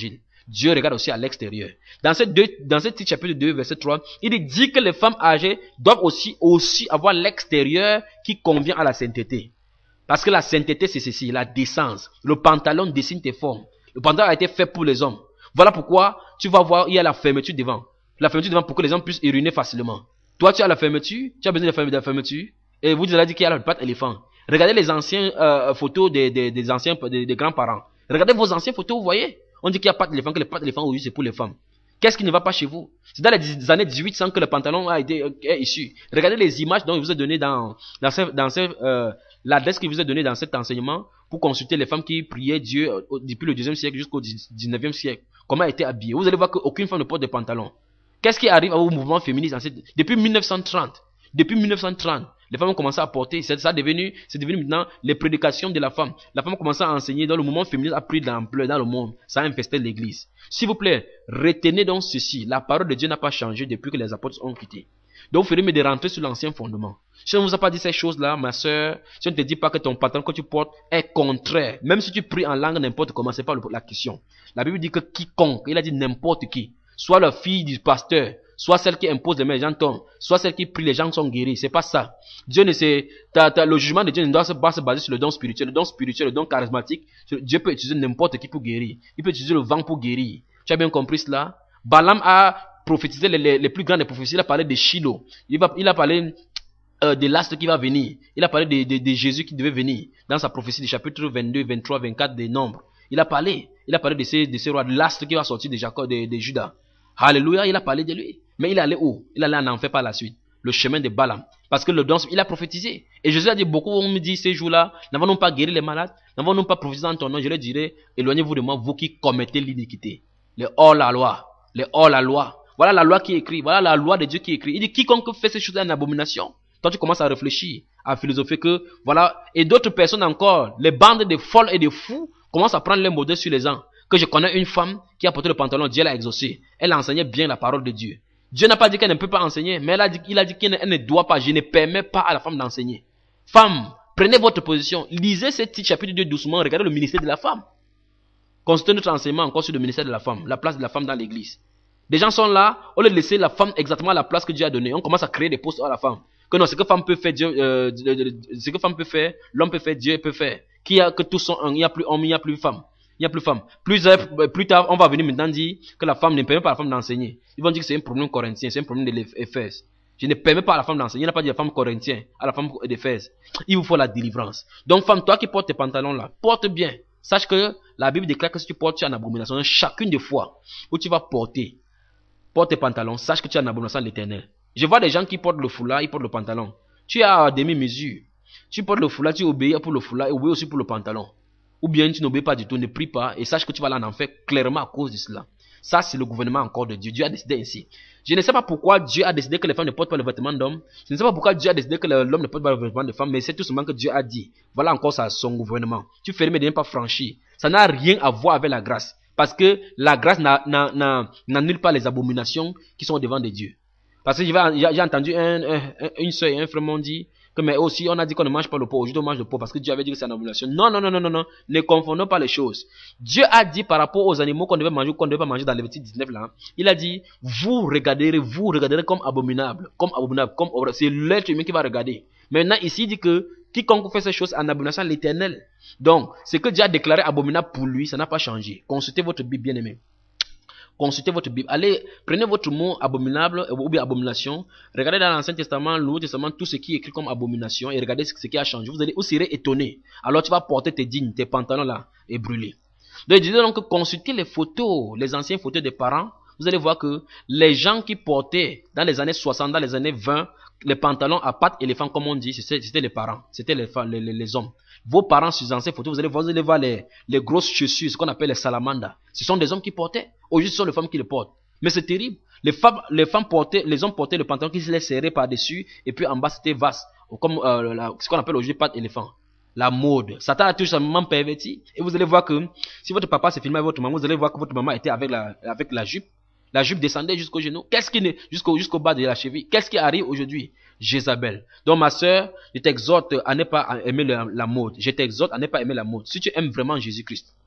Dieu regarde aussi à l'extérieur. Dans ce, deux, dans ce petit chapitre deux, verset trois, il dit que les femmes âgées doivent aussi, aussi avoir l'extérieur qui convient à la sainteté. Parce que la sainteté, c'est ceci, la décence. Le pantalon dessine tes formes. Le pantalon a été fait pour les hommes. Voilà pourquoi tu vas voir, il y a la fermeture devant. La fermeture devant pour que les hommes puissent uriner facilement. Toi, tu as la fermeture, tu as besoin de la fermeture. Et vous avez dit qu'il y a la patte éléphant. Regardez les anciennes euh, photos des, des, des anciens, des, des grands-parents. Regardez vos anciennes photos, vous voyez. On dit qu'il y a patte éléphant, que les pattes éléphant aujourd'hui c'est pour les femmes. Qu'est-ce qui ne va pas chez vous? C'est dans les années dix-huit cents que le pantalon a été est issu. Regardez les images dont je vous ai donné dans, dans, ce, dans ce, euh, l'adresse que je vous ai donnée dans cet enseignement pour consulter les femmes qui priaient Dieu depuis le deuxième siècle jusqu'au dix-neuvième siècle. Comment étaient habillées. Vous allez voir qu'aucune femme ne porte de pantalon. Qu'est-ce qui arrive au mouvement féministe depuis mille neuf cent trente? Depuis mille neuf cent trente, les femmes ont commencé à porter. C'est ça devenu, c'est devenu maintenant les prédications de la femme. La femme a commencé à enseigner. Dans le mouvement féministe a pris de l'ampleur dans le monde. Ça a infesté l'église. S'il vous plaît, retenez donc ceci. La parole de Dieu n'a pas changé depuis que les apôtres ont quitté. Donc, vous ferez mieux de rentrer sur l'ancien fondement. Si on ne vous a pas dit ces choses-là, ma soeur, si on ne te dit pas que ton pantalon que tu portes est contraire, même si tu pries en langue n'importe comment, c'est pas la question. La Bible dit que quiconque, il a dit n'importe qui, soit la fille du pasteur, soit celle qui impose les mains, les gens tombent, soit celle qui prie, les gens sont guéris. C'est pas ça. Dieu ne sait, le jugement de Dieu ne doit pas se baser sur le don spirituel, le don spirituel, le don charismatique. Dieu peut utiliser n'importe qui pour guérir. Il peut utiliser le vent pour guérir. Tu as bien compris cela? Balaam a prophétisé les, les, les plus grandes prophéties. Il a parlé de Shiloh. Il, va, il a parlé euh, de l'astre qui va venir. Il a parlé de, de, de Jésus qui devait venir dans sa prophétie du chapitre vingt-deux, vingt-trois, vingt-quatre des Nombres. Il a parlé. Il a parlé de ces, de ces rois, de l'astre qui va sortir de Jacob, de, de Judas. Alléluia, il a parlé de lui. Mais il allait où? Il allait en enfer par la suite. Le chemin de Balaam. Parce que le don, il a prophétisé. Et Jésus a dit, beaucoup on me dit ces jours-là, n'avons-nous pas guéri les malades? N'avons-nous pas prophétisé en ton nom? Je leur dirai, éloignez-vous de moi, vous qui commettez l'iniquité. Les hors-la-loi. Les hors-la-loi. Voilà la loi qui est écrite. Voilà la loi de Dieu qui est écrite. Il dit, quiconque fait ces choses-là est une abomination. Toi, tu commences à réfléchir, à philosopher que, voilà. Et d'autres personnes encore, les bandes de folles et de fous, commencent à prendre les modèles sur les gens. Que je connais une femme qui a porté le pantalon, Dieu l'a exaucé. Elle enseignait bien la parole de Dieu. Dieu n'a pas dit qu'elle ne peut pas enseigner, mais elle a dit, il a dit qu'elle ne doit pas. Je ne permets pas à la femme d'enseigner. Femme, prenez votre position. Lisez ce petit chapitre de doucement. Regardez le ministère de la femme. Consultez notre enseignement encore sur le ministère de la femme, la place de la femme dans l'église. Des gens sont là, on leur laisse la femme exactement à la place que Dieu a donnée. On commence à créer des postes à la femme. Que non, ce que femme peut faire, Dieu, euh, ce que femme peut faire, l'homme peut faire, Dieu peut faire. Qui a que tous sont un, il n'y a plus homme, il n'y a plus femme. Il n'y a plus femme. Plus, plus tard, on va venir maintenant dire que la femme ne permet pas à la femme d'enseigner. Ils vont dire que c'est un problème corinthien, c'est un problème de l'Éphèse. Je ne permets pas à la femme d'enseigner. Il n'y a pas dit à la femme corinthienne, à la femme d'Éphèse. Il vous faut la délivrance. Donc, femme, toi qui portes tes pantalons là, porte bien. Sache que la Bible déclare que si tu portes, tu es en abomination. Donc, chacune des fois où tu vas porter, porte tes pantalons, sache que tu es en abomination de l'Éternel. Je vois des gens qui portent le foulard, ils portent le pantalon. Tu es à demi-mesure. Tu portes le foulard, tu obéis pour le foulard et obéis aussi pour le pantalon. Ou bien tu n'obéis pas du tout, ne prie pas et sache que tu vas aller en enfer clairement à cause de cela. Ça, c'est le gouvernement encore de Dieu. Dieu a décidé ainsi. Je ne sais pas pourquoi Dieu a décidé que les femmes ne portent pas le vêtement d'homme. Je ne sais pas pourquoi Dieu a décidé que l'homme ne porte pas le vêtement de femme, mais c'est tout simplement que Dieu a dit. Voilà encore ça, son gouvernement. Tu fais mais ne pas franchir. Ça n'a rien à voir avec la grâce. Parce que la grâce n'annule pas les abominations qui sont devant de Dieu. Parce que j'ai entendu un, un, une soeur et un frère m'ont dit que mais aussi on a dit qu'on ne mange pas le porc, aujourd'hui on mange le porc parce que Dieu avait dit que c'est une abomination. Non, non, non, non, non, non, ne confondons pas les choses. Dieu a dit par rapport aux animaux qu'on devait manger ou qu'on ne devait pas manger dans les Lévitique dix-neuf là, il a dit, vous regarderez, vous regarderez comme abominable, comme abominable, comme c'est l'être humain qui va regarder. Maintenant ici il dit que quiconque fait ces choses en abomination à l'Éternel. Donc, ce que Dieu a déclaré abominable pour lui, ça n'a pas changé. Consultez votre Bible bien aimé. Consultez votre Bible. Allez, prenez votre mot abominable ou bien abomination. Regardez dans l'Ancien Testament, le Nouveau Testament, tout ce qui est écrit comme abomination et regardez ce qui a changé. Vous allez, vous serez étonné. Alors tu vas porter tes dignes, tes pantalons là et brûler. Donc, je disais donc que consultez les photos, les anciennes photos des parents. Vous allez voir que les gens qui portaient dans les années soixante, dans les années vingt, les pantalons à pattes éléphant, comme on dit, c'était les parents, c'était les, les, les, les hommes. Vos parents sur les anciennes photos, vous allez voir, vous allez voir les, les grosses chaussures, ce qu'on appelle les salamandres. Ce sont des hommes qui portaient. Aujourd'hui, ce sont les femmes qui les portent. Mais c'est terrible. Les femmes, les femmes portaient, les hommes portaient le pantalon qui se les serrait par-dessus, et puis en bas c'était vaste, comme euh, la, ce qu'on appelle aujourd'hui pattes éléphant. La mode. Satan a tout simplement perverti. Et vous allez voir que si votre papa s'est filmé avec votre maman, vous allez voir que votre maman était avec la, avec la jupe. La jupe descendait jusqu'au genou. Qu'est-ce qui n'est, jusqu'au, jusqu'au bas de la cheville. Qu'est-ce qui arrive aujourd'hui? Jézabel. Donc ma soeur, je t'exhorte à ne pas aimer la, la mode. Je t'exhorte à ne pas aimer la mode. Si tu aimes vraiment Jésus-Christ,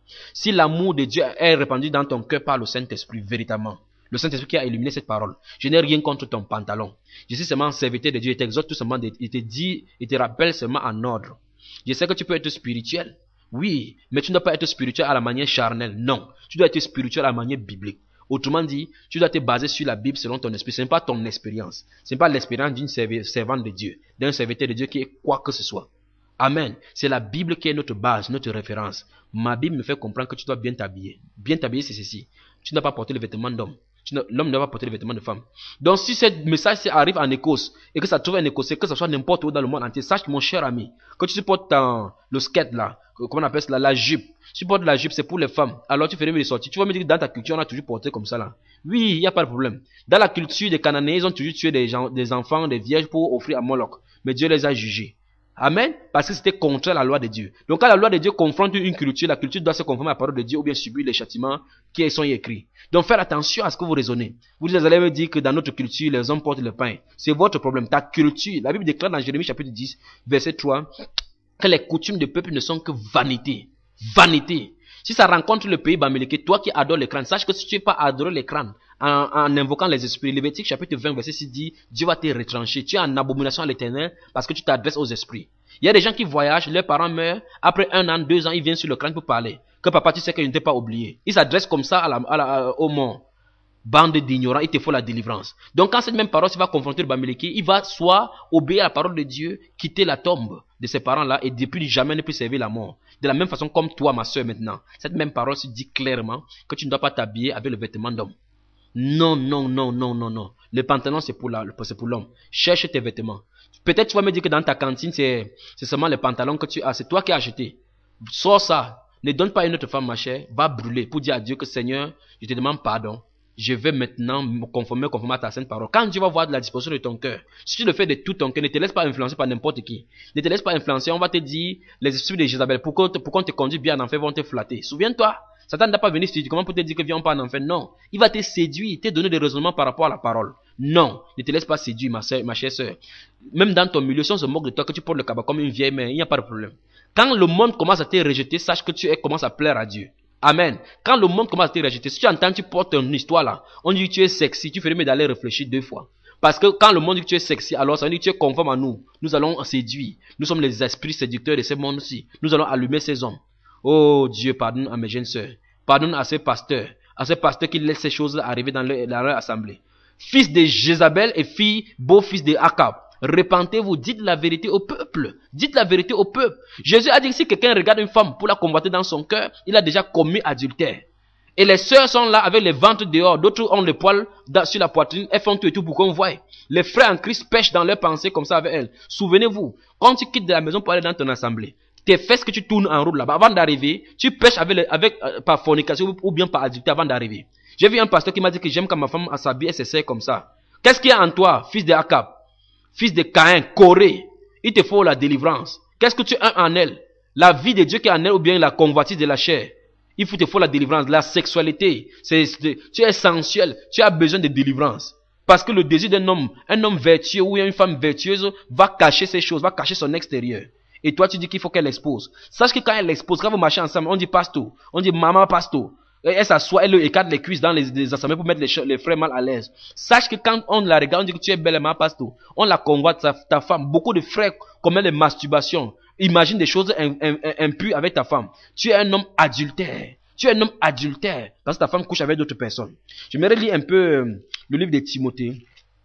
Si l'amour de Dieu est répandu dans ton cœur par le Saint-Esprit, véritablement, le Saint-Esprit qui a illuminé cette parole, je n'ai rien contre ton pantalon. Je suis seulement serviteur de Dieu. Il t'exhorte tout simplement, il te dit, il te rappelle seulement en ordre. Je sais que tu peux être spirituel. Oui, mais tu ne dois pas être spirituel à la manière charnelle. Non, tu dois être spirituel à la manière biblique. Autrement dit, tu dois te baser sur la Bible selon ton esprit. Ce n'est pas ton expérience. Ce n'est pas l'expérience d'une servante de Dieu, d'un serviteur de Dieu qui est quoi que ce soit. Amen. C'est la Bible qui est notre base, notre référence. Ma Bible me fait comprendre que tu dois bien t'habiller. Bien t'habiller, c'est ceci. Tu ne dois pas porter les vêtements d'homme. L'homme ne doit pas porter les vêtements de femme. Donc si ce message arrive en Écosse et que ça trouve un Écossais, que ce soit n'importe où dans le monde entier, sache mon cher ami, que tu supportes ton, le skate là, comment on appelle cela, la jupe. Tu portes la jupe, c'est pour les femmes. Alors tu ferais mieux de sortir. Tu vas me dire que dans ta culture, on a toujours porté comme ça là. Oui, il n'y a pas de problème. Dans la culture des Cananéens, ils ont toujours tué des, gens, des enfants, des vierges pour offrir à Moloch. Mais Dieu les a jugés. Amen. Parce que c'était contre la loi de Dieu. Donc quand la loi de Dieu confronte une culture, la culture doit se conformer à la parole de Dieu ou bien subir les châtiments qui sont écrits. Donc faites attention à ce que vous raisonnez. Vous allez me dire que dans notre culture, les hommes portent le pain. C'est votre problème. Ta culture. La Bible déclare dans Jérémie chapitre dix, verset trois, que les coutumes du peuple ne sont que vanité. Vanité. Si ça rencontre le pays Bamileke, toi qui adores les crânes, sache que si tu n'es pas adoré les crânes, en, en invoquant les esprits, Lévitique chapitre vingt, verset six dit, Dieu va te retrancher. Tu es en abomination à l'éternel parce que tu t'adresses aux esprits. Il y a des gens qui voyagent, leurs parents meurent, après un an, deux ans, ils viennent sur le crâne pour parler. Que papa, tu sais que je ne t'ai pas oublié. Ils s'adressent comme ça à la, à la, au mort. Bande d'ignorants, il te faut la délivrance. Donc quand cette même parole va confronter le Bamileke, il va soit obéir à la parole de Dieu, quitter la tombe de ses parents-là et depuis jamais ne plus servir la mort. De la même façon comme toi, ma soeur, maintenant. Cette même parole se dit clairement que tu ne dois pas t'habiller avec le vêtement d'homme. Non, non, non, non, non, non. Le pantalon, c'est pour l'homme. Cherche tes vêtements. Peut-être tu vas me dire que dans ta cantine, c'est seulement les pantalons que tu as. C'est toi qui as acheté. Sors ça. Ne donne pas à une autre femme, ma chère. Va brûler pour dire à Dieu que Seigneur, je te demande pardon. Je vais maintenant me conformer, conformer à ta sainte parole. Quand Dieu va voir de la disposition de ton cœur, si tu le fais de tout ton cœur, ne te laisse pas influencer par n'importe qui. Ne te laisse pas influencer. On va te dire, les esprits de Jézabel, pour qu'on te, pour qu'on te conduise bien en enfer, vont te flatter. Souviens-toi, Satan n'a pas venu comment pour te dire que viens pas en enfer. Non. Il va te séduire, te donner des raisonnements par rapport à la parole. Non. Ne te laisse pas séduire, ma, soeur, ma chère sœur. Même dans ton milieu, si on se moque de toi, que tu portes le cabas comme une vieille mère, il n'y a pas de problème. Quand le monde commence à te rejeter, sache que tu es, commences à plaire à Dieu. Amen. Quand le monde commence à te rejeter, si tu entends, tu portes une histoire là, on dit que tu es sexy, tu ferais mieux d'aller réfléchir deux fois. Parce que quand le monde dit que tu es sexy, alors ça veut dire que tu es conforme à nous. Nous allons séduire. Nous sommes les esprits séducteurs de ce monde-ci. Nous allons allumer ces hommes. Oh Dieu, pardonne à mes jeunes sœurs. Pardonne à ces pasteurs. À ces pasteurs qui laissent ces choses arriver dans leur, dans leur assemblée. Fils de Jézabel et fille, beau-fils de Akab. Repentez-vous, dites la vérité au peuple. Dites la vérité au peuple. Jésus a dit que si quelqu'un regarde une femme pour la convoiter dans son cœur, il a déjà commis adultère. Et les sœurs sont là avec les ventres dehors, d'autres ont les poils sur la poitrine, elles font tout et tout pour qu'on voie. Les frères en Christ pêchent dans leurs pensées comme ça avec elles. Souvenez-vous, quand tu quittes de la maison pour aller dans ton assemblée, tes fesses que tu tournes en route là-bas, avant d'arriver, tu pêches avec, les, avec euh, par fornication ou bien par adultère avant d'arriver. J'ai vu un pasteur qui m'a dit que j'aime quand ma femme s'habille et se serre comme ça. Qu'est-ce qu'il y a en toi, fils de Akab? Fils de Caïn, Corée, il te faut la délivrance. Qu'est-ce que tu as en elle? La vie de Dieu qui est en elle ou bien la convoitise de la chair? Il faut te faut la délivrance, la sexualité. C'est, c'est, tu es sensuel, tu as besoin de délivrance. Parce que le désir d'un homme, un homme vertueux ou une femme vertueuse va cacher ces choses, va cacher son extérieur. Et toi tu dis qu'il faut qu'elle expose. Sache que quand elle expose, quand vous marchez ensemble, on dit pasto, on dit maman pasto. Elle s'assoit, elle écarte les cuisses dans les, les assemblées pour mettre les, les frères mal à l'aise. Sache que quand on la regarde, on dit que tu es belle, ma pasto. On la convoite, ta, ta femme. Beaucoup de frères commettent les masturbations. Imagine des choses impures avec ta femme. Tu es un homme adultère. Tu es un homme adultère parce que ta femme couche avec d'autres personnes. J'aimerais lire un peu euh, le livre de Timothée.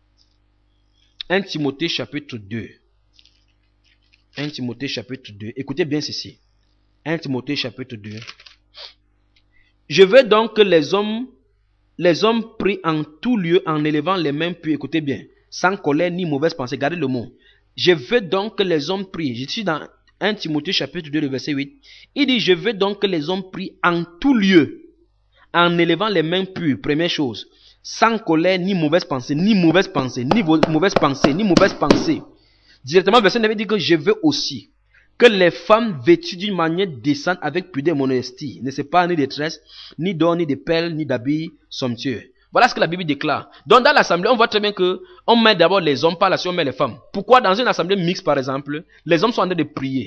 un Timothée chapitre deux. un Timothée chapitre deux. Écoutez bien ceci. un Timothée chapitre deux. Je veux donc que les hommes, les hommes prient en tout lieu en élevant les mains puis écoutez bien, sans colère ni mauvaise pensée. Gardez le mot. Je veux donc que les hommes prient. Je suis dans un Timothée chapitre deux, le verset huit. Il dit, je veux donc que les hommes prient en tout lieu, en élevant les mains pures, première chose, sans colère, ni mauvaise pensée, ni mauvaise pensée, ni mauvaise pensée, ni mauvaise pensée. Directement, verset neuf dit que je veux aussi que les femmes vêtues d'une manière décente avec pudeur et modestie ne se pas ni de tresses, ni d'or, ni de perles, ni d'habits somptueux. Voilà ce que la Bible déclare. Donc dans l'assemblée, on voit très bien que on met d'abord les hommes, par la suite on met les femmes. Pourquoi dans une assemblée mixte par exemple, les hommes sont en train de prier?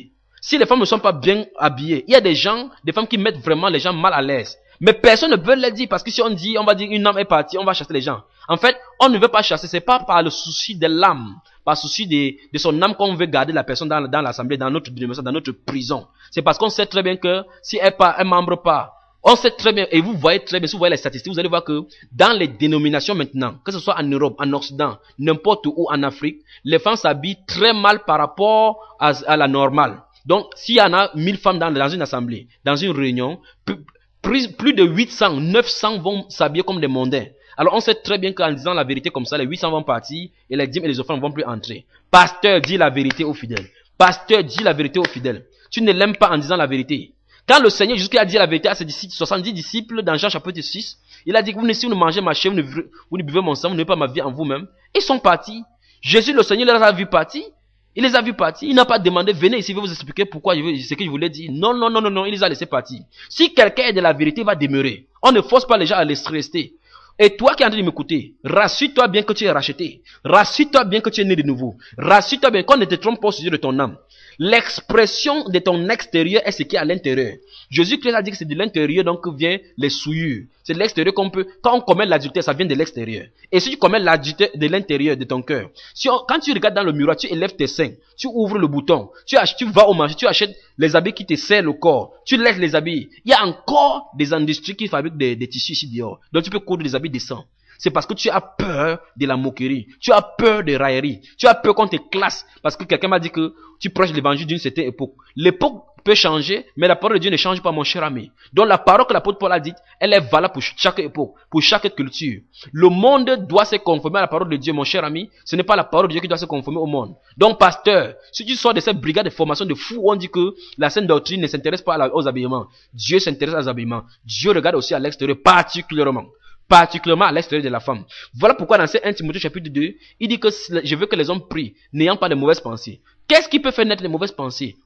Si les femmes ne sont pas bien habillées, il y a des gens, des femmes qui mettent vraiment les gens mal à l'aise. Mais personne ne veut le dire parce que si on dit, on va dire une âme est partie, on va chasser les gens. En fait, on ne veut pas chasser, c'est pas par le souci de l'âme, par le souci de, de son âme qu'on veut garder la personne dans, dans l'assemblée, dans notre dénomination, dans notre prison. C'est parce qu'on sait très bien que si elle part, un membre part, on sait très bien, et vous voyez très bien, si vous voyez les statistiques, vous allez voir que dans les dénominations maintenant, que ce soit en Europe, en Occident, n'importe où en Afrique, les femmes s'habillent très mal par rapport à, à la normale. Donc, s'il y en a mille femmes dans, dans une assemblée, dans une réunion, plus, plus, plus de huit cents, neuf cents vont s'habiller comme des mondains. Alors, on sait très bien qu'en disant la vérité comme ça, les huit cents vont partir et les dîmes et les offrandes ne vont plus entrer. Pasteur, dis la vérité aux fidèles. Pasteur, dis la vérité aux fidèles. Tu ne l'aimes pas en disant la vérité. Quand le Seigneur Jésus a dit la vérité à ses disciples, soixante-dix disciples dans Jean chapitre six, il a dit que vous ne, si vous ne mangez ma chair, vous ne, vous ne buvez mon sang, vous n'avez pas ma vie en vous-même. Ils sont partis. Jésus, le Seigneur, les a vus partir. Il les a vus partir. Il n'a pas demandé, venez ici, je vais vous expliquer pourquoi je veux, ce que je voulais dire. Non, non, non, non, non, il les a laissés partir. Si quelqu'un est de la vérité, il va demeurer. On ne force pas les gens à les rester. Et toi qui es en train de m'écouter, rassure-toi bien que tu es racheté. Rassure-toi bien que tu es né de nouveau. Rassure-toi bien qu'on ne te trompe pas au sujet de ton âme. L'expression de ton extérieur est ce qui est à l'intérieur. Jésus-Christ a dit que c'est de l'intérieur donc vient les souillures. C'est de l'extérieur qu'on peut, quand on commet l'adultère, ça vient de l'extérieur. Et si tu commets l'adultère de l'intérieur de ton cœur, si on, quand tu regardes dans le miroir, tu élèves tes seins, tu ouvres le bouton, tu, ach, tu vas au marché, tu achètes les habits qui te serrent le corps, tu laisses les habits. Il y a encore des industries qui fabriquent des, des tissus ici dehors. Donc tu peux coudre des habits décents. C'est parce que tu as peur de la moquerie. Tu as peur des railleries. Tu as peur qu'on te classe. Parce que quelqu'un m'a dit que tu prêches l'évangile d'une certaine époque. L'époque peut changer, mais la parole de Dieu ne change pas, mon cher ami. Donc la parole que l'apôtre Paul a dite, elle est valable pour chaque époque, pour chaque culture. Le monde doit se conformer à la parole de Dieu, mon cher ami. Ce n'est pas la parole de Dieu qui doit se conformer au monde. Donc pasteur, si tu sors de cette brigade de formation de fous où on dit que la sainte doctrine ne s'intéresse pas aux habillements, Dieu s'intéresse aux habillements. Dieu regarde aussi à l'extérieur particulièrement. Particulièrement à l'extérieur de la femme. Voilà pourquoi dans ce un Timothée chapitre deux, il dit que je veux que les hommes prient, n'ayant pas de mauvaises pensées. Qu'est-ce qui peut faire naître les mauvaises pensées?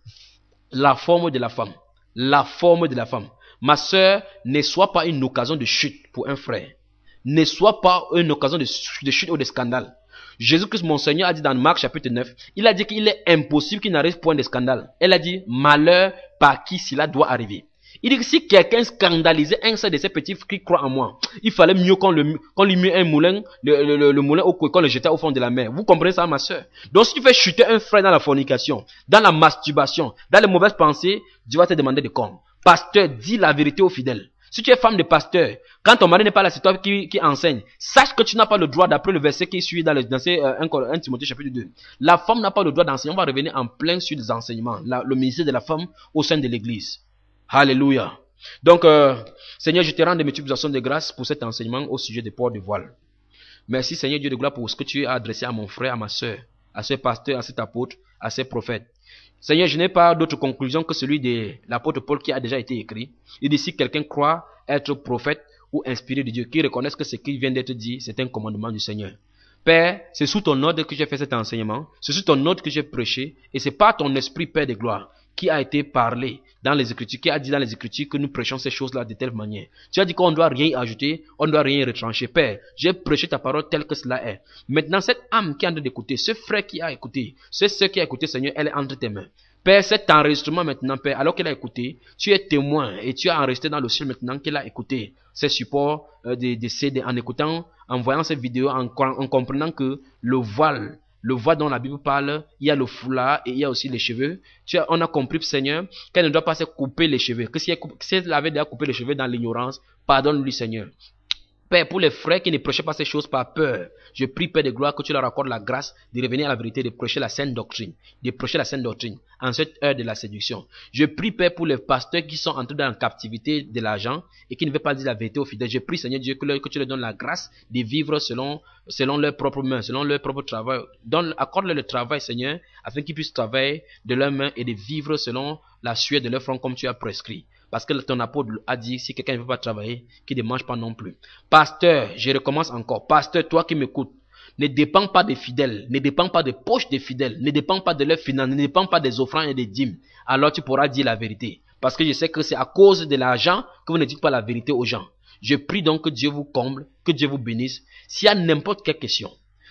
La forme de la femme. La forme de la femme. Ma sœur, ne sois pas une occasion de chute pour un frère. Ne sois pas une occasion de, de chute ou de scandale. Jésus-Christ, mon Seigneur, a dit dans Marc chapitre neuf, il a dit qu'il est impossible qu'il n'arrive point de scandale. Elle a dit, malheur par qui cela doit arriver. Il dit que si quelqu'un scandalisait un seul de ces petits qui croient en moi, il fallait mieux qu'on, le, qu'on lui mette un moulin, le, le, le, le moulin au cou, qu'on le jetait au fond de la mer. Vous comprenez ça, ma soeur? Donc si tu fais chuter un frère dans la fornication, dans la masturbation, dans les mauvaises pensées, Dieu va te demander de corps. Pasteur, dis la vérité aux fidèles. Si tu es femme de pasteur, quand ton mari n'est pas là, c'est toi qui, qui enseigne. Sache que tu n'as pas le droit, d'après le verset qui suit dans, le, dans ces, euh, un Timothée chapitre deux. La femme n'a pas le droit d'enseigner. On va revenir en plein sur les enseignements. La, le ministère de la femme au sein de l'église. Alléluia. Donc, euh, Seigneur, je te rends de multiples actions de grâce pour cet enseignement au sujet des ports de voile. Merci, Seigneur Dieu de gloire, pour ce que tu as adressé à mon frère, à ma soeur, à ce pasteur, à cet apôtre, à ces prophètes. Seigneur, je n'ai pas d'autre conclusion que celui de l'apôtre Paul qui a déjà été écrit. Il dit, si quelqu'un croit être prophète ou inspiré de Dieu, qu'il reconnaisse que ce qui vient d'être dit, c'est un commandement du Seigneur. Père, c'est sous ton ordre que j'ai fait cet enseignement, c'est sous ton ordre que j'ai prêché, et c'est par ton esprit, Père de gloire, qui a été parlé dans les Écritures, qui a dit dans les Écritures que nous prêchons ces choses-là de telle manière. Tu as dit qu'on ne doit rien ajouter, on ne doit rien retrancher. Père, j'ai prêché ta parole telle que cela est. Maintenant, cette âme qui est en train d'écouter, ce frère qui a écouté, ce soeur qui a écouté, Seigneur, elle est entre tes mains. Père, cet enregistrement maintenant, Père, alors qu'elle a écouté, tu es témoin et tu as enregistré dans le ciel maintenant qu'elle a écouté ces supports euh, de, de C D en écoutant, en voyant ces vidéos, en, en comprenant que le voile, le voile dont la Bible parle, il y a le foulard et il y a aussi les cheveux. Tu as, on a compris, Seigneur, qu'elle ne doit pas se couper les cheveux. Que si elle, si elle avait déjà coupé les cheveux dans l'ignorance, pardonne-lui, Seigneur. Père, pour les frères qui ne prêchaient pas ces choses par peur, je prie, Père de gloire, que tu leur accordes la grâce de revenir à la vérité, de prêcher la sainte doctrine, de prêcher la sainte doctrine en cette heure de la séduction. Je prie, Père, pour les pasteurs qui sont entrés dans la captivité de l'argent et qui ne veulent pas dire la vérité aux fidèles. Je prie, Seigneur Dieu, que, leur, que tu leur donnes la grâce de vivre selon, selon leurs propres mains, selon leur propre travail. Donne, accorde-leur le travail, Seigneur, afin qu'ils puissent travailler de leurs mains et de vivre selon la sueur de leur front comme tu as prescrit. Parce que ton apôtre a dit, si quelqu'un ne veut pas travailler, qu'il ne mange pas non plus. Pasteur, je recommence encore. Pasteur, toi qui m'écoutes, ne dépends pas des fidèles, ne dépends pas des poches des fidèles, ne dépends pas de leurs finances, ne dépends pas des offrandes et des dîmes. Alors tu pourras dire la vérité. Parce que je sais que c'est à cause de l'argent que vous ne dites pas la vérité aux gens. Je prie donc que Dieu vous comble, que Dieu vous bénisse. S'il y a n'importe quelle question,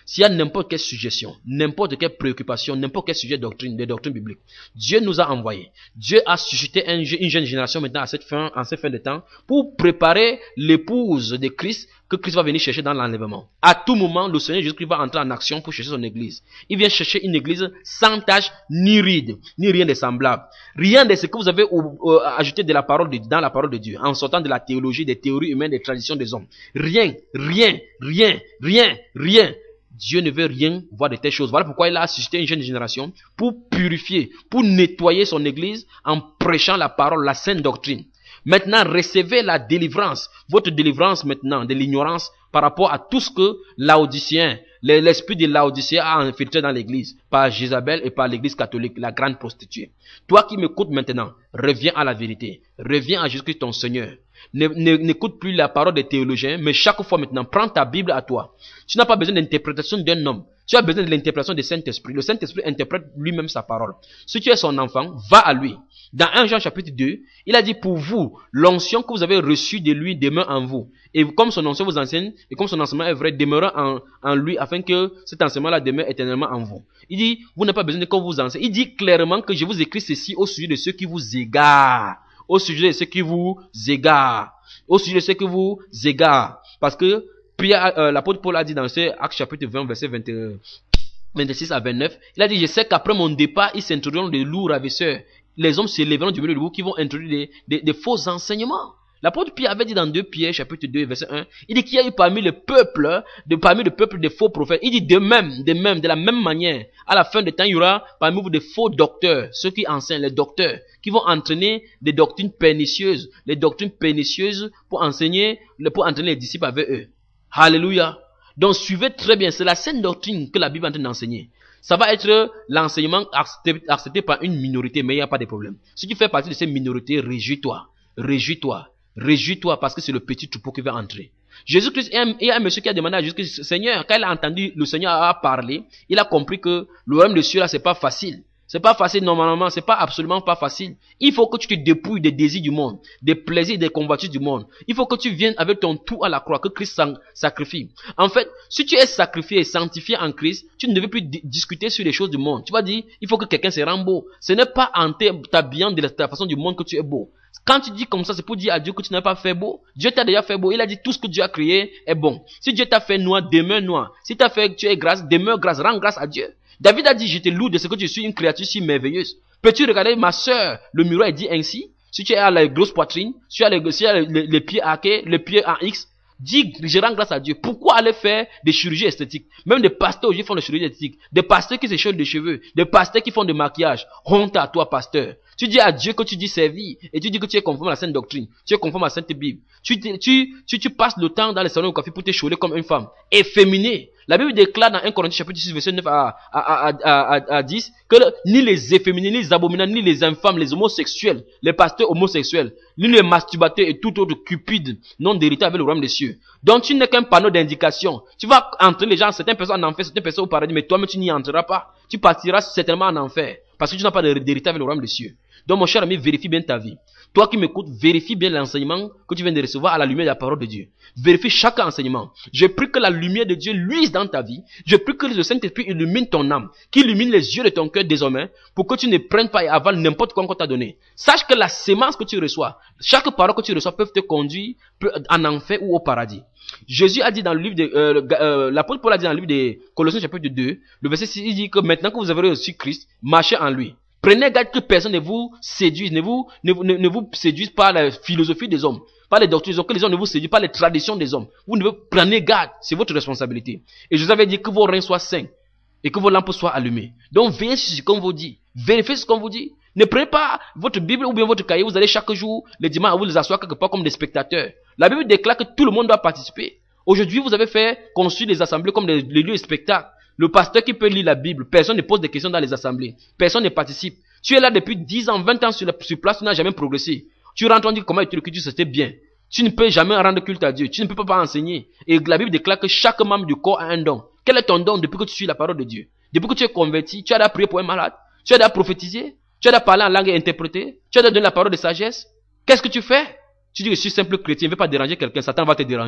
s'il y a n'importe quelle suggestion, n'importe quelle préoccupation, n'importe quel sujet de doctrine, de doctrine biblique, Dieu nous a envoyés. Dieu a suscité un, une jeune génération maintenant à cette fin, en cette fin de temps pour préparer l'épouse de Christ que Christ va venir chercher dans l'enlèvement. À tout moment, le Seigneur Jésus-Christ va entrer en action pour chercher son église. Il vient chercher une église sans tache, ni ride, ni rien de semblable. Rien de ce que vous avez euh, ajouté de la parole de, dans la parole de Dieu, en sortant de la théologie, des théories humaines, des traditions des hommes. Rien, rien, rien, rien, rien. Dieu ne veut rien voir de telles choses. Voilà pourquoi il a suscité une jeune génération pour purifier, pour nettoyer son église en prêchant la parole, la sainte doctrine. Maintenant, recevez la délivrance, votre délivrance maintenant de l'ignorance par rapport à tout ce que Laodicéen, l'esprit de Laodicéen a infiltré dans l'église, par Jézabel et par l'église catholique, la grande prostituée. Toi qui m'écoutes maintenant, reviens à la vérité, reviens à Jésus-Christ ton Seigneur. N'écoute plus la parole des théologiens, mais chaque fois maintenant, prends ta Bible à toi. Tu n'as pas besoin d'interprétation d'un homme. Tu as besoin de l'interprétation du Saint-Esprit. Le Saint-Esprit interprète lui-même sa parole. Si tu es son enfant, va à lui. Dans un Jean chapitre deux, il a dit pour vous, l'onction que vous avez reçue de lui demeure en vous. Et comme son onction vous enseigne, et comme son enseignement est vrai, demeurez en, en lui, afin que cet enseignement-là demeure éternellement en vous. Il dit, vous n'avez pas besoin de qu'on vous enseigne. Il dit clairement que je vous écris ceci au sujet de ceux qui vous égarent. Au sujet de ceux qui vous égarent. Au sujet de ceux qui vous égarent. Parce que Pierre, euh, l'apôtre Paul a dit dans ce Actes chapitre vingt, verset vingt, vingt-six à vingt-neuf, il a dit, je sais qu'après mon départ, ils s'introduiront des loups ravisseurs. Les hommes se lèveront du milieu de vous qui vont introduire des, des, des faux enseignements. L'apôtre Pierre avait dit dans deux Pierre, chapitre deux, verset un, il dit qu'il y a eu parmi le peuple, de, parmi le peuple des faux prophètes. Il dit de même, de même, de la même manière, à la fin des temps, il y aura parmi vous des faux docteurs, ceux qui enseignent, les docteurs, qui vont entraîner des doctrines pernicieuses, les doctrines pernicieuses pour enseigner, pour entraîner les disciples avec eux. Alléluia. Donc suivez très bien, c'est la saine doctrine que la Bible est en train d'enseigner. Ça va être l'enseignement accepté, accepté par une minorité, mais il n'y a pas de problème. Si tu fais partie de ces minorités, réjouis-toi, réjouis-toi, réjouis-toi, parce que c'est le petit troupeau qui va entrer. Jésus-Christ, il y a un monsieur qui a demandé à Jésus-Christ, Seigneur, quand il a entendu le Seigneur a parlé, il a compris que le royaume de Dieu là, c'est pas facile. C'est pas facile normalement, c'est pas absolument pas facile. Il faut que tu te dépouilles des désirs du monde, des plaisirs, des convoitises du monde. Il faut que tu viennes avec ton tout à la croix, que Christ sacrifie. En fait, si tu es sacrifié et sanctifié en Christ, tu ne devais plus discuter sur les choses du monde. Tu vas dire, il faut que quelqu'un se rende beau. Ce n'est pas en t'habillant de la façon du monde que tu es beau. Quand tu dis comme ça, c'est pour dire à Dieu que tu n'as pas fait beau. Dieu t'a déjà fait beau. Il a dit tout ce que Dieu a créé est bon. Si Dieu t'a fait noir, demeure noir. Si t'as fait tu es grâce, demeure grâce. Rends grâce à Dieu. David a dit, je te loue de ce que je suis une créature si merveilleuse. Peux-tu regarder ma sœur? Le miroir dit ainsi. Si tu as la grosse poitrine, si tu as les, si tu as les, les pieds arqués, les pieds en X, dis, je rends grâce à Dieu. Pourquoi aller faire des chirurgies esthétiques? Même des pasteurs aujourd'hui font des chirurgies esthétiques. Des pasteurs qui se changent de cheveux. Des pasteurs qui font du maquillage. Honte à toi, pasteur. Tu dis à Dieu que tu dis servir. Et tu dis que tu es conforme à la sainte doctrine. Tu es conforme à la sainte Bible. Tu, tu, tu, tu, tu passes le temps dans les salons de café pour te chôler comme une femme. Efféminée. La Bible déclare dans un Corinthiens chapitre six, verset neuf à, à, à, à, à, à dix, que le, ni les efféminés, ni les abominables, ni les infâmes, les homosexuels, les pasteurs homosexuels, ni les masturbateurs et tout autre cupide non d'hériter avec le royaume des cieux. Donc tu n'es qu'un panneau d'indication. Tu vas entrer les gens, certaines personnes en enfer, certaines personnes au paradis, mais toi-même tu n'y entreras pas. Tu partiras certainement en enfer, parce que tu n'as pas d'hérité avec le royaume des cieux. Donc mon cher ami, vérifie bien ta vie. Toi qui m'écoutes, vérifie bien l'enseignement que tu viens de recevoir à la lumière de la parole de Dieu. Vérifie chaque enseignement. Je prie que la lumière de Dieu luise dans ta vie. Je prie que le Saint-Esprit illumine ton âme, qu'il illumine les yeux de ton cœur désormais, pour que tu ne prennes pas et avales n'importe quoi qu'on t'a donné. Sache que la sémence que tu reçois, chaque parole que tu reçois peut te conduire en enfer ou au paradis. Jésus a dit dans le livre de, euh, euh, l'apôtre Paul a dit dans le livre de Colossiens chapitre deux, le verset six, il dit que maintenant que vous avez reçu Christ, marchez en lui. Prenez garde que personne ne vous séduise, ne vous, ne, ne, ne vous séduise par la philosophie des hommes, par les doctrines des hommes, que les hommes ne vous séduisent pas les traditions des hommes. Vous ne prenez garde, c'est votre responsabilité. Et je vous avais dit que vos reins soient saints et que vos lampes soient allumées. Donc veillez sur ce qu'on vous dit, vérifiez ce qu'on vous dit. Ne prenez pas votre Bible ou bien votre cahier, vous allez chaque jour, les dimanches, vous les asseoir quelque part comme des spectateurs. La Bible déclare que tout le monde doit participer. Aujourd'hui, vous avez fait construire des assemblées comme des, des lieux de spectacle. Le pasteur qui peut lire la Bible, personne ne pose des questions dans les assemblées. Personne ne participe. Tu es là depuis dix ans, vingt ans sur, la, sur place, tu n'as jamais progressé. Tu rentres, on dit comment tu dis c'était bien. Tu ne peux jamais rendre culte à Dieu. Tu ne peux pas enseigner. Et la Bible déclare que chaque membre du corps a un don. Quel est ton don depuis que tu suis la parole de Dieu? Depuis que tu es converti, tu as à prier pour un malade. Tu as à prophétiser. Tu as à parler en langue et interpréter. Tu as à donner la parole de sagesse. Qu'est-ce que tu fais? Tu dis que je suis simple chrétien, ne veux pas déranger quelqu'un. Satan va te déranger.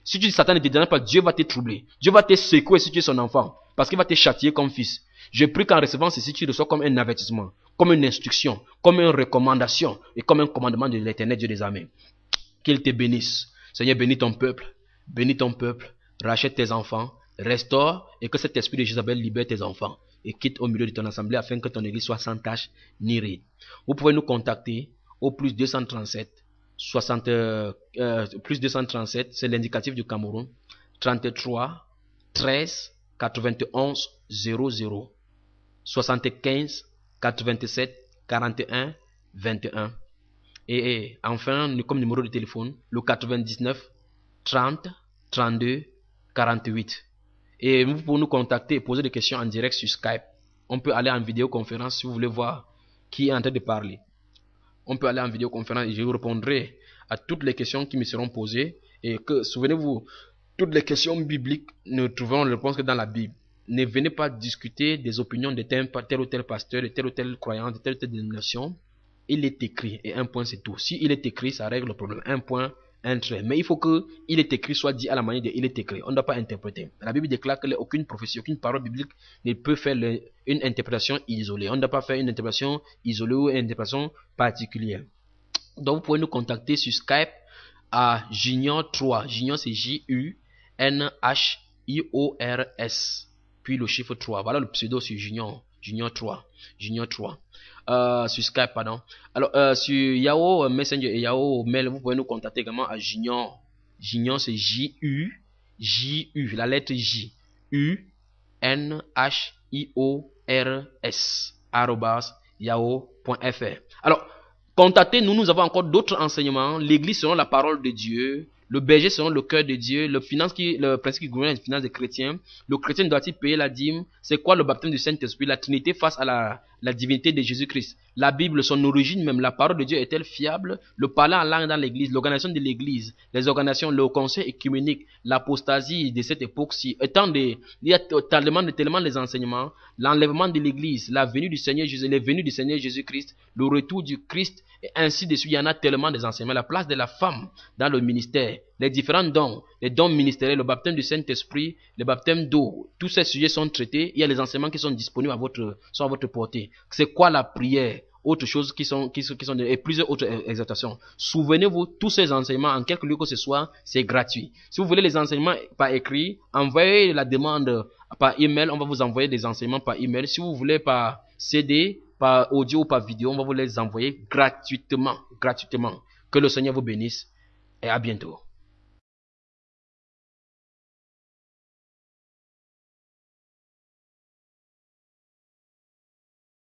Si tu dis Satan ne te dérange pas, Dieu va te troubler. Dieu va te secouer si tu es son enfant. Parce qu'il va te châtier comme fils. Je prie qu'en recevant ceci, tu reçois comme un avertissement, comme une instruction, comme une recommandation et comme un commandement de l'Éternel Dieu des armées. Qu'il te bénisse. Seigneur, bénis ton peuple. Bénis ton peuple. Rachète tes enfants. Restaure et que cet esprit de Jézabel libère tes enfants. Et quitte au milieu de ton assemblée afin que ton église soit sans tache ni ride. Vous pouvez nous contacter au plus deux cent trente-sept, soixante, euh, plus deux cent trente-sept, c'est l'indicatif du Cameroun, trente-trois, treize, quatre-vingt-onze, zéro zéro, soixante-quinze, quatre-vingt-sept, quarante et un, vingt et un. Et, et enfin, comme numéro de téléphone, le quatre-vingt-dix-neuf, trente, trente-deux, quarante-huit. Et vous pouvez nous contacter et poser des questions en direct sur Skype. On peut aller en vidéoconférence si vous voulez voir qui est en train de parler. On peut aller en vidéoconférence et je vous répondrai à toutes les questions qui me seront posées. Et que, souvenez-vous, toutes les questions bibliques ne trouveront la réponse que dans la Bible. Ne venez pas discuter des opinions de tel, tel ou tel pasteur, de tel ou tel croyant, de telle ou telle dénomination. Il est écrit et un point c'est tout. Si il est écrit, ça règle le problème. Un point, un trait. Mais il faut que il est écrit soit dit à la manière de il est écrit. On ne doit pas interpréter. La Bible déclare qu'aucune prophétie, aucune parole biblique ne peut faire le, une interprétation isolée. On ne doit pas faire une interprétation isolée ou une interprétation particulière. Donc vous pouvez nous contacter sur Skype à Junior trois. Junior c'est J U N H I O R S. Puis le chiffre trois. Voilà le pseudo sur Junior. Junior trois. Junior trois. Euh, sur Skype, pardon. Alors, euh, sur Yahoo Messenger et Yahoo Mail, vous pouvez nous contacter également à Junior. Junior, c'est J U, J U, la lettre J, U, N, H, I, O, R, S, arrobas, yahoo point F R. Alors, contactez-nous, nous avons encore d'autres enseignements. L'église selon la parole de Dieu. Le berger selon le cœur de Dieu, le, finance qui, le principe qui gouverne les finances des chrétiens, le chrétien doit-il payer la dîme, c'est quoi le baptême du Saint-Esprit, la Trinité face à la, la divinité de Jésus-Christ, la Bible, son origine même, la parole de Dieu est-elle fiable, le parler en langue dans l'église, l'organisation de l'église, les organisations, le conseil écuménique, l'apostasie de cette époque-ci, étant des, il y a tellement, tellement des enseignements, l'enlèvement de l'église, la venue du Seigneur Jésus, les venues du Seigneur Jésus-Christ, le retour du Christ, et ainsi de suite, il y en a tellement des enseignements, la place de la femme dans le ministère, les différents dons, les dons ministériels, le baptême du Saint-Esprit, le baptême d'eau, tous ces sujets sont traités, il y a les enseignements qui sont disponibles à votre, sont à votre portée. C'est quoi la prière? Autre chose qui sont, qui sont, qui sont, et plusieurs autres exhortations. Souvenez-vous, tous ces enseignements, en quelque lieu que ce soit, c'est gratuit. Si vous voulez les enseignements par écrit, envoyez la demande par email, on va vous envoyer des enseignements par email. Si vous voulez par C D, par audio ou par vidéo, on va vous les envoyer gratuitement, gratuitement. Que le Seigneur vous bénisse et à bientôt.